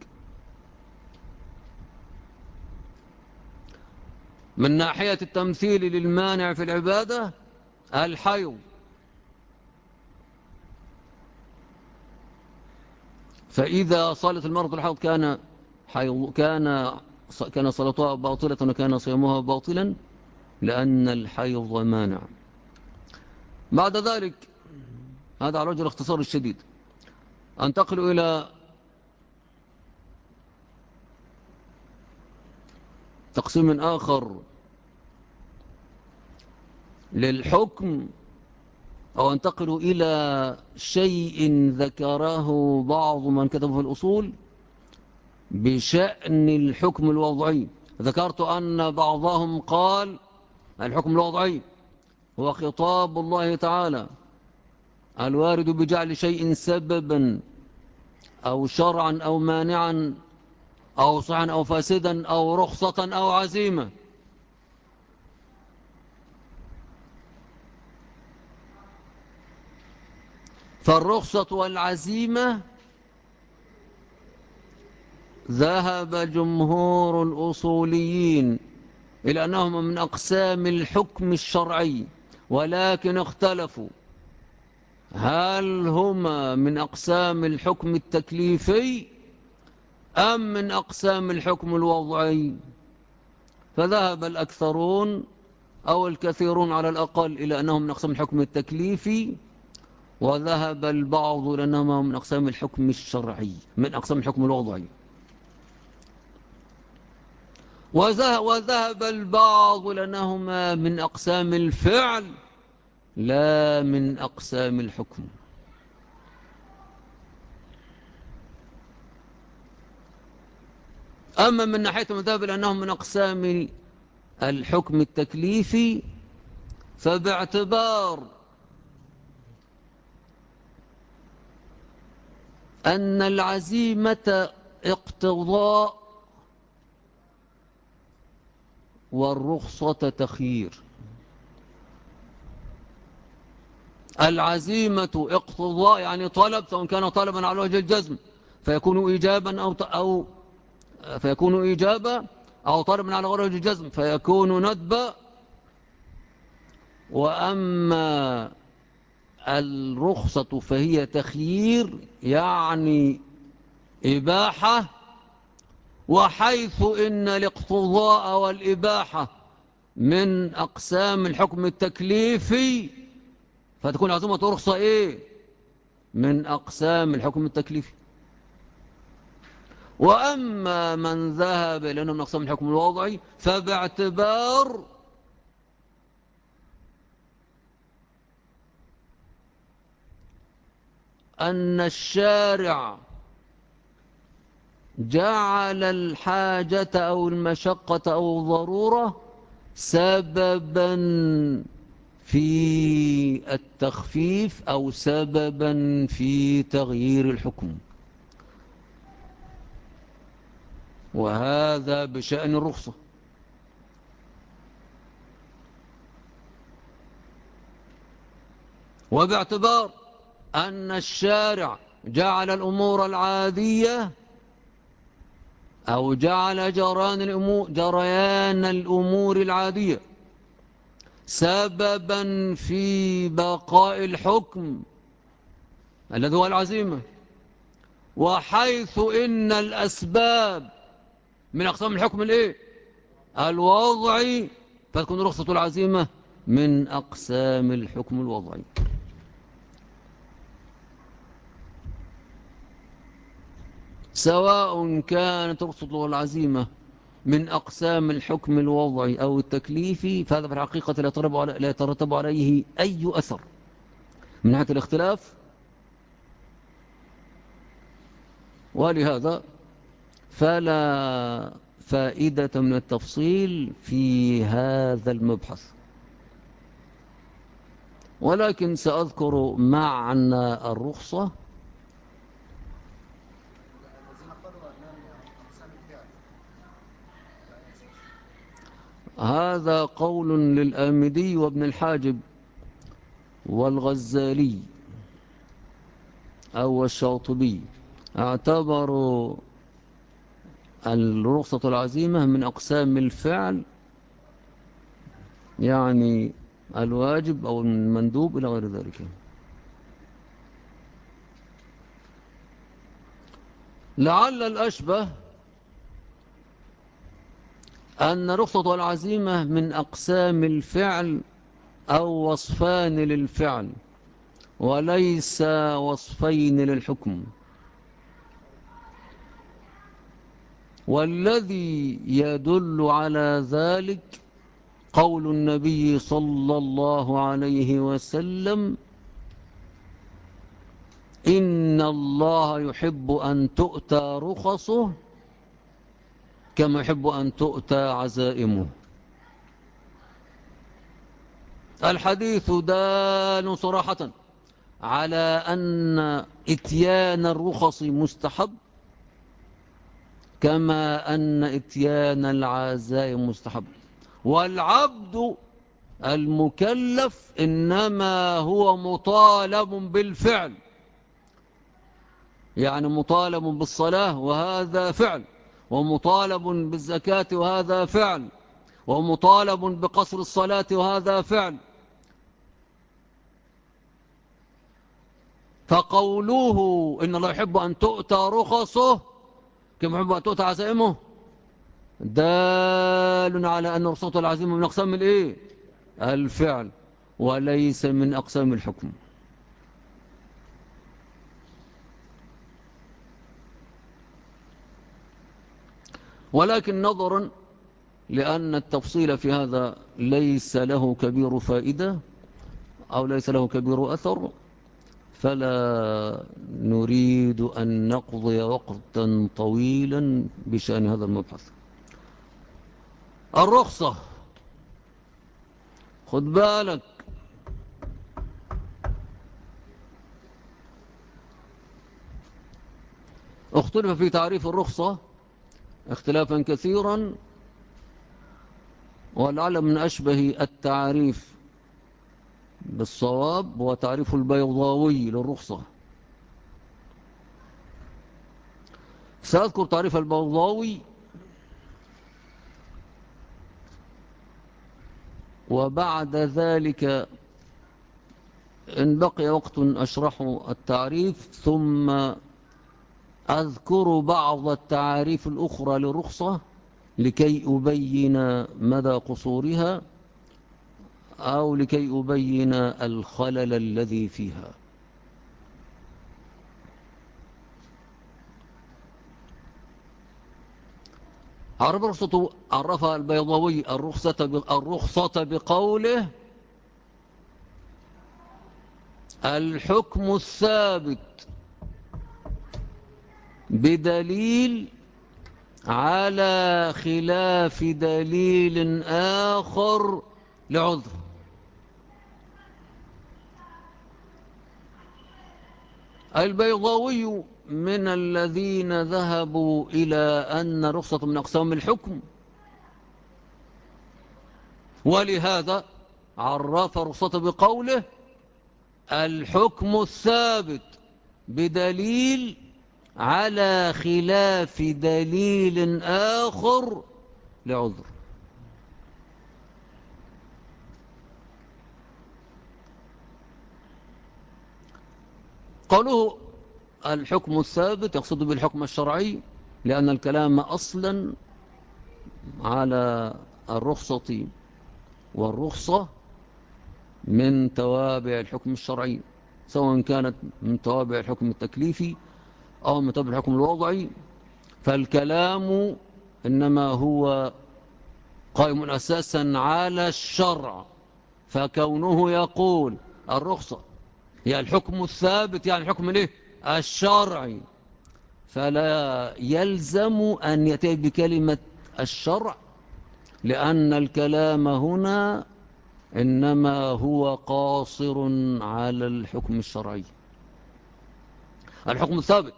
من ناحية التمثيل للمانع في العبادة الحيض، فإذا صلت المرأة الحيض كان صلاتها باطلة وكان صيامها باطلا لأن الحيض مانع. بعد ذلك هذا على وجه الاختصار الشديد أنتقل إلى تقسيم آخر للحكم، أو أنتقل إلى شيء ذكره بعض من كتبه في الأصول بشأن الحكم الوضعي. ذكرت أن بعضهم قال الحكم الوضعي هو خطاب الله تعالى الوارد بجعل شيء سببا أو شرعا أو مانعا أو صحا أو فاسدا أو رخصة أو عزيمة. فالرخصة والعزيمة ذهب جمهور الأصوليين إلى أنهما من أقسام الحكم الشرعي، ولكن اختلفوا هل هما من أقسام الحكم التكليفي أم من أقسام الحكم الوضعي. فذهب الأكثرون أو الكثيرون على الأقل إلى أنهم من أقسام الحكم التكليفي، وذهب البعض إلى أنهم من أقسام الحكم الشرعي، من أقسام الحكم الوضعي. وذهب البعض لأنهما من أقسام الفعل لا من أقسام الحكم. أما من ناحية المذهب لأنهم من أقسام الحكم التكليفي، فباعتبار أن العزيمة اقتضاء والرخصة تخيير. العزيمة اقتضاء يعني طلب، سواء كان طلبا على وجه الجزم فيكون إيجابا فيكون إيجابا، أو طلبا على وجه الجزم فيكون ندبا. وأما الرخصة فهي تخيير يعني إباحة، وحيث إن الاقتضاء والإباحة من أقسام الحكم التكليفي، فتكون العزيمة رخصة إيه؟ من أقسام الحكم التكليفي. وأما من ذهب لأنه من أقسام الحكم الوضعي، فباعتبار أن الشارع جعل الحاجة أو المشقة أو الضرورة سببا في التخفيف أو سببا في تغيير الحكم، وهذا بشأن الرخصة. وباعتبار أن الشارع جعل الأمور العادية أو جعل جريان الأمور العادية سببا في بقاء الحكم الذي هو العزيمة، وحيث إن الأسباب من أقسام الحكم الإيه؟ الوضعي، فتكون رخصة العزيمة من أقسام الحكم الوضعي. سواء كانت رخصة العزيمة من أقسام الحكم الوضعي أو التكليفي، فهذا في الحقيقة لا يترتب عليه أي أثر من ناحية الاختلاف. ولهذا فلا فائدة من التفصيل في هذا المبحث، ولكن سأذكر معنى الرخصة. هذا قول للآمدي وابن الحاجب والغزالي أو الشاطبي، اعتبروا الرخصة العزيمة من أقسام الفعل، يعني الواجب أو المندوب إلى غير ذلك. لعل الأشبه أن رخصة العزيمة من أقسام الفعل أو وصفان للفعل وليس وصفين للحكم. والذي يدل على ذلك قول النبي صلى الله عليه وسلم: إن الله يحب أن تؤتى رخصه كما يحب أن تؤتى عزائمه. الحديث دال صراحة على أن إتيان الرخص مستحب، كما أن إتيان العزاء مستحب. والعبد المكلف إنما هو مطالب بالفعل، يعني مطالب بالصلاة وهذا فعل، ومطالب بالزكاة وهذا فعل، ومطالب بقصر الصلاة وهذا فعل. فقوله إن الله يحب أن تؤتى رخصه كما يحب أن تؤتى عزائمه دال على أن رخصته العزيمة من أقسام الإيه؟ الفعل، وليس من أقسام الحكم. ولكن نظرا لأن التفصيل في هذا ليس له كبير فائدة أو ليس له كبير أثر، فلا نريد أن نقضي وقتا طويلا بشأن هذا المبحث. الرخصة، خد بالك، اختلف في تعريف الرخصة اختلافا كثيرا، ولعل من أشبه التعريف بالصواب هو تعريف البيضاوي للرخصة. سأذكر تعريف البيضاوي وبعد ذلك إن بقي وقت أشرح التعريف، ثم أذكر بعض التعاريف الأخرى للرخصة لكي أبين مدى قصورها أو لكي أبين الخلل الذي فيها. عرفها البيضاوي الرخصة بقوله الحكم الثابت بدليل على خلاف دليل آخر لعذر. البيضاوي من الذين ذهبوا إلى أن رخصة من أقسام الحكم، ولهذا عرف رخصة بقوله الحكم الثابت بدليل على خلاف دليل آخر لعذر. قالوا الحكم الثابت يقصد بالحكم الشرعي، لأن الكلام أصلا على الرخصة، والرخصة من توابع الحكم الشرعي، سواء كانت من توابع الحكم التكليفي أو من توابع الحكم الوضعي. فالكلام إنما هو قائم أساسا على الشرع، فكونه يقول الرخصة هي الحكم الثابت يعني الحكم الايه الشرعي، فلا يلزم أن يأتي بكلمة الشرع، لأن الكلام هنا إنما هو قاصر على الحكم الشرعي. الحكم الثابت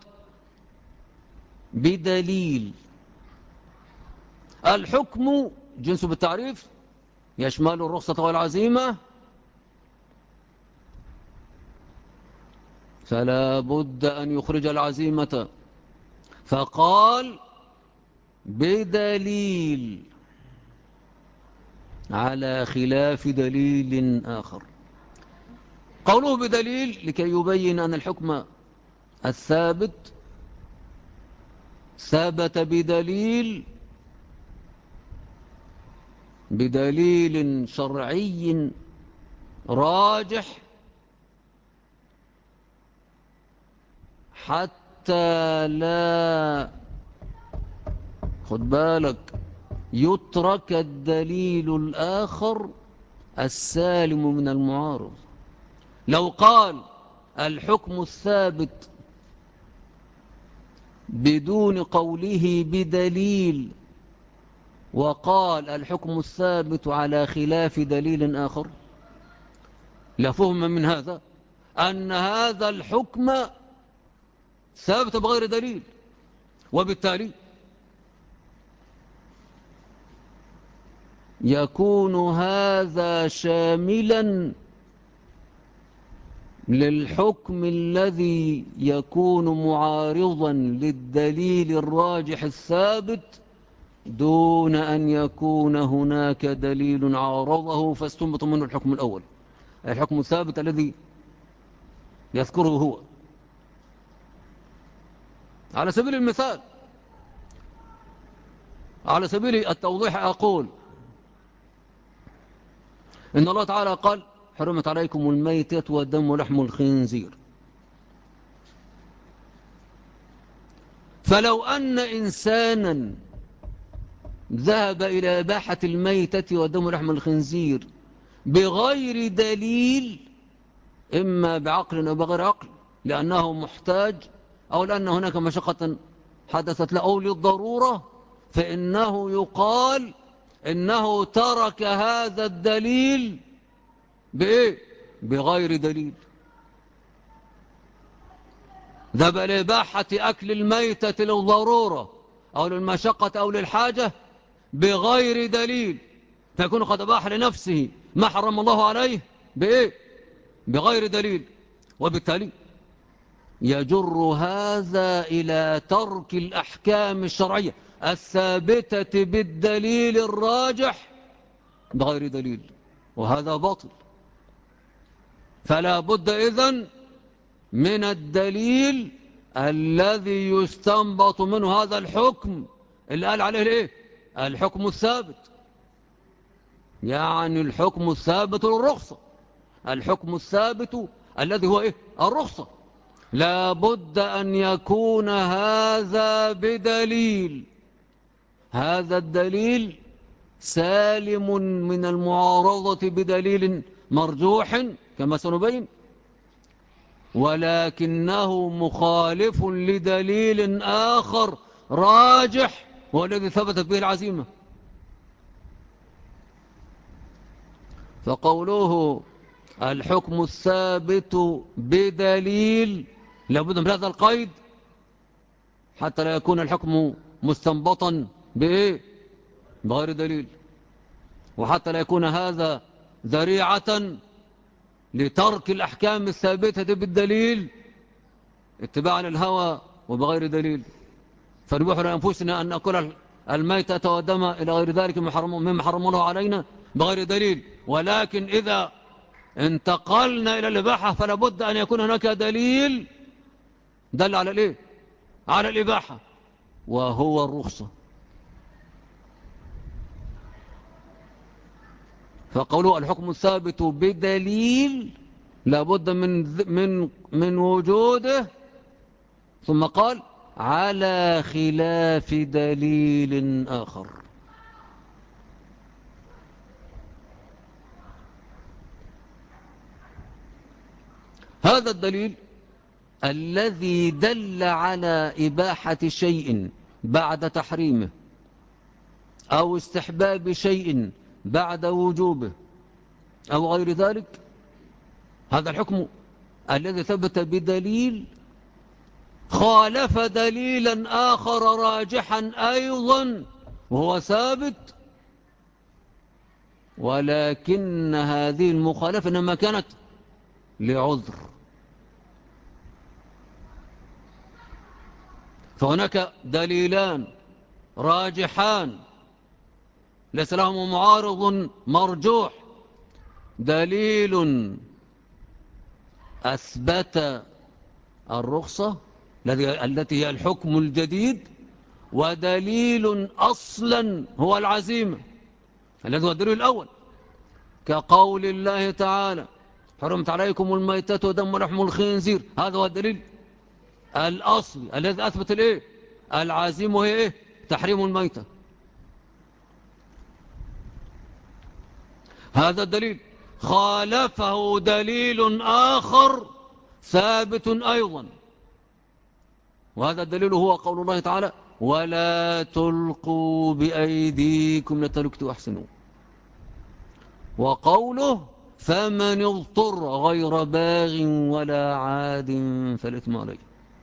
بدليل، الحكم جنس بالتعريف يشمل الرخصة والعزيمة، فلا بد أن يخرج العزيمة، فقال بدليل على خلاف دليل آخر. قوله بدليل لكي يبين أن الحكم الثابت ثبت بدليل شرعي راجح، حتى لا خد بالك يترك الدليل الآخر السالم من المعارض. لو قال الحكم الثابت بدون قوله بدليل، وقال الحكم الثابت على خلاف دليل آخر، لفهم من هذا أن هذا الحكم ثابت بغير دليل، وبالتالي يكون هذا شاملا للحكم الذي يكون معارضا للدليل الراجح الثابت دون أن يكون هناك دليل عارضه فاستنبط منه الحكم الأول، الحكم الثابت الذي يذكره هو. على سبيل المثال، على سبيل التوضيح أقول إن الله تعالى قال حرمت عليكم الميتة والدم ولحم الخنزير. فلو أن إنسانا ذهب إلى إباحة الميتة والدم ولحم الخنزير بغير دليل، إما بعقل أو بغير عقل، لأنه محتاج أو لأن هناك مشقة حدثت له أو للضرورة، فإنه يقال إنه ترك هذا الدليل بإيه؟ بغير دليل. ذهب لإباحة أكل الميتة للضرورة أو للمشقة أو للحاجة بغير دليل، فيكون قد أباح لنفسه ما حرم الله عليه بإيه؟ بغير دليل، وبالتالي يجر هذا إلى ترك الأحكام الشرعية الثابتة بالدليل الراجح بغير دليل، وهذا باطل. فلا بد إذن من الدليل الذي يستنبط منه هذا الحكم اللي قال عليه الايه؟ الحكم الثابت، يعني الحكم الثابت للرخصة، الحكم الثابت الذي هو ايه؟ الرخصة. لا بد أن يكون هذا بدليل، هذا الدليل سالم من المعارضة بدليل مرجوح كما سنبين، ولكنه مخالف لدليل آخر راجح هو الذي ثبتت به العزيمة. فقوله الحكم الثابت بدليل لابد من هذا القيد حتى لا يكون الحكم مستنبطا بإيه؟ بغير دليل، وحتى لا يكون هذا ذريعة لترك الأحكام الثابتة بالدليل اتباعا للهوى وبغير دليل. فنبوح لأنفسنا أن نأكل الميتة والدم إلى غير ذلك مما حرم الله علينا بغير دليل، ولكن إذا انتقلنا إلى الإباحة فلا بد أن يكون هناك دليل دل على الإيه؟ على الإباحة، وهو الرخصة. فقولوا الحكم الثابت بدليل لابد من وجوده، ثم قال على خلاف دليل آخر. هذا الدليل الذي دل على إباحة شيء بعد تحريمه أو استحباب شيء بعد وجوبه أو غير ذلك، هذا الحكم الذي ثبت بدليل خالف دليلا آخر راجحا أيضا وهو ثابت، ولكن هذه المخالفة إنما كانت لعذر. فهناك دليلان راجحان ليس لهم معارض مرجوح، دليل أثبت الرخصة التي هي الحكم الجديد، ودليل أصلا هو العزيمة الذي هو الدليل الأول، كقول الله تعالى حرمت عليكم الميتة ودم ولحم الخنزير، هذا هو الدليل الأصل الذي أثبت الإيه؟ العزيمة وهي إيه؟ تحريم الميتة. هذا الدليل خالفه دليل آخر ثابت أيضا، وهذا الدليل هو قول الله تعالى ولا تلقوا بأيديكم لتهلكوا واحسنوا، وقوله فمن اضطر غير باغ ولا عاد فالإثم عليه.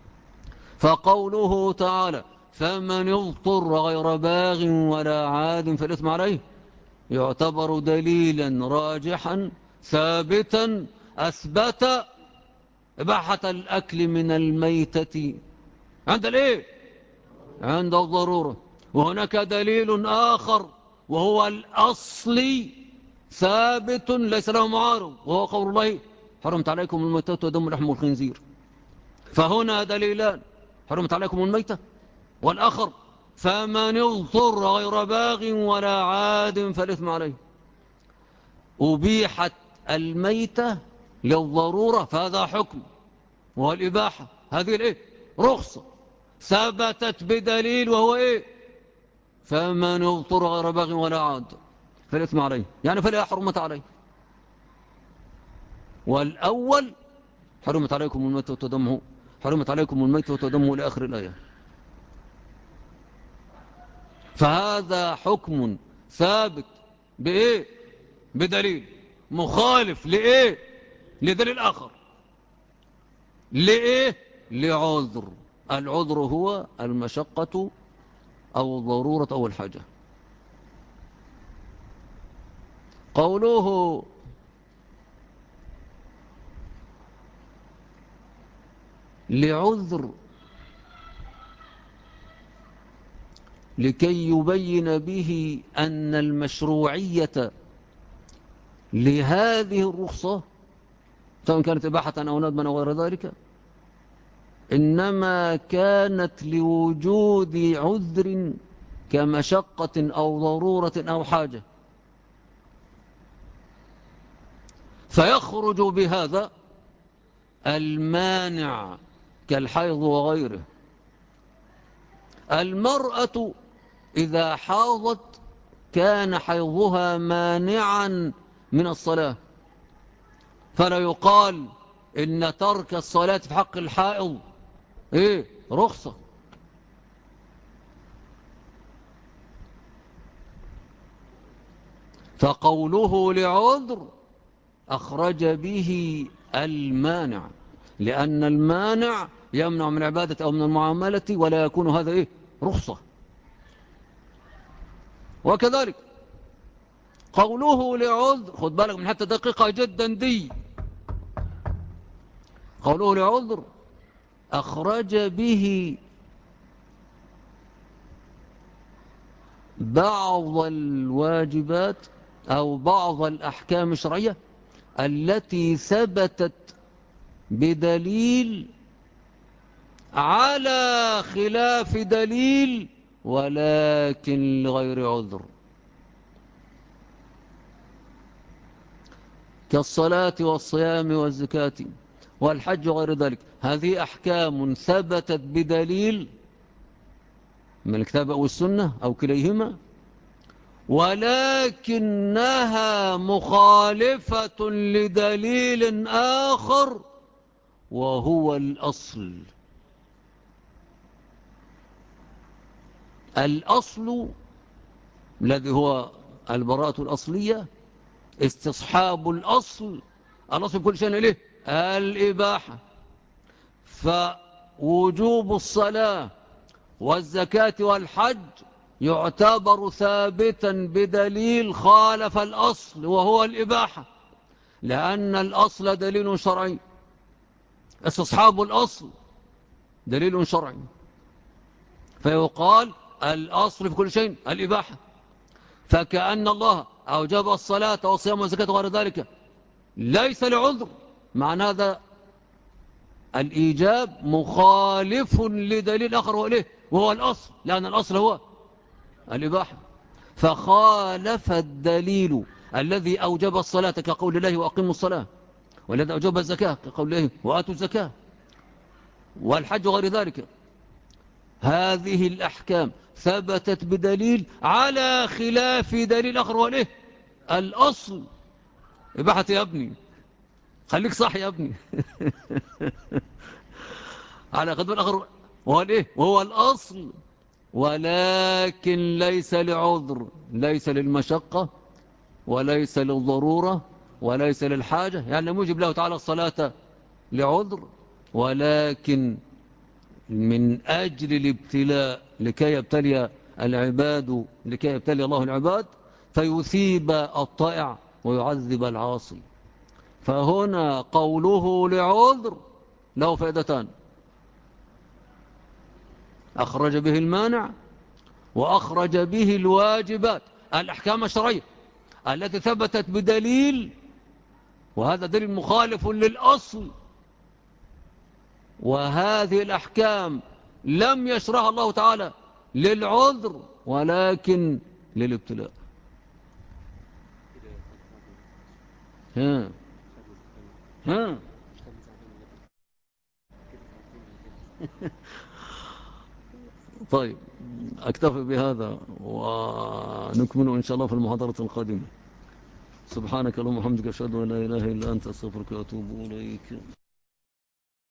فقوله تعالى فمن اضطر غير باغ ولا عاد فالإثم عليه يعتبر دليلا راجحا ثابتا أثبت إباحة الأكل من الميتة عند الإيه؟ عند الضرورة. وهناك دليل آخر وهو الأصلي ثابت ليس له معارض، وهو قول الله حرمت عليكم الميتة ودم لحم الخنزير. فهنا دليلان، حرمت عليكم الميتة، والآخر فمن اضطر غير باغ ولا عاد فالإثم عليه. أبيحت الميتة للضرورة فهذا حكم، وهو الإباحة. هذه الإيه؟ رخصة ثبتت بدليل وهو إيه؟ فمن اضطر غير باغ ولا عاد فالإثم عليه، يعني فلا حرمة عليه. والأول حرمت عليكم الميتة وتدمه، حرمت عليكم الميتة وتدمه لآخر الآية. فهذا حكم ثابت بإيه؟ بدليل مخالف لإيه؟ لدليل آخر. لإيه؟ لعذر. العذر هو المشقة أو الضرورة أو الحاجة. قوله لعذر لكي يبين به أن المشروعية لهذه الرخصة سواء كانت إباحة أو ندما أو غير ذلك إنما كانت لوجود عذر كمشقة أو ضرورة أو حاجة، فيخرج بهذا المانع كالحيض وغيره. المرأة إذا حاضت كان حيضها مانعا من الصلاة، فلا يقال إن ترك الصلاة في حق الحائض إيه؟ رخصة. فقوله لعذر أخرج به المانع، لأن المانع يمنع من العبادة أو من المعاملة ولا يكون هذا إيه؟ رخصة. وكذلك قوله لعذر، خد بالك من حتى دقيقة جدا دي، قوله لعذر أخرج به بعض الواجبات أو بعض الأحكام الشرعية التي ثبتت بدليل على خلاف دليل ولكن لغير عذر، كالصلاة والصيام والزكاة والحج وغير ذلك. هذه أحكام ثبتت بدليل من الكتاب أو السنة أو كليهما، ولكنها مخالفة لدليل آخر وهو الأصل. الأصل الذي هو البراءة الأصلية، استصحاب الأصل. الأصل كل شيء إليه الإباحة. فوجوب الصلاة والزكاة والحج يعتبر ثابتا بدليل خالف الأصل وهو الإباحة، لأن الأصل دليل شرعي، استصحاب الأصل دليل شرعي، فيقال الأصل في كل شيء الإباحة. فكأن الله أوجب الصلاة والصيام والزكاة وغير ذلك ليس لعذر، معنى هذا الإيجاب مخالف لدليل آخر وهو الأصل، لأن الأصل هو الإباحة. فخالف الدليل الذي أوجب الصلاة كقول الله وأقيموا الصلاة، والذي أوجب الزكاة كقول الله وآتوا الزكاة، والحج وغير ذلك. هذه الأحكام ثبتت بدليل على خلاف دليل آخر وهو الأصل. إباحة يا ابني، خليك صح يا ابني. على قدر الآخر وهو الأصل، ولكن ليس لعذر، ليس للمشقة وليس للضرورة وليس للحاجة. يعني لم يجب له تعالى الصلاة لعذر، ولكن من أجل الابتلاء لكي يبتلي العباد، لكي يبتلي الله العباد، فيثيب الطائع ويعذب العاصي. فهنا قوله لعذر له فائدتان: أخرج به المانع، وأخرج به الواجبات، الأحكام الشرعية التي ثبتت بدليل، وهذا دليل مخالف للأصل، وهذه الأحكام لم يشرعها الله تعالى للعذر ولكن للابتلاء. ها ها طيب، أكتفي بهذا ونكمل إن شاء الله في المحاضرة القادمة. سبحانك اللهم وبحمدك أشهد أن لا إله إلا أنت أستغفرك وأتوب إليك.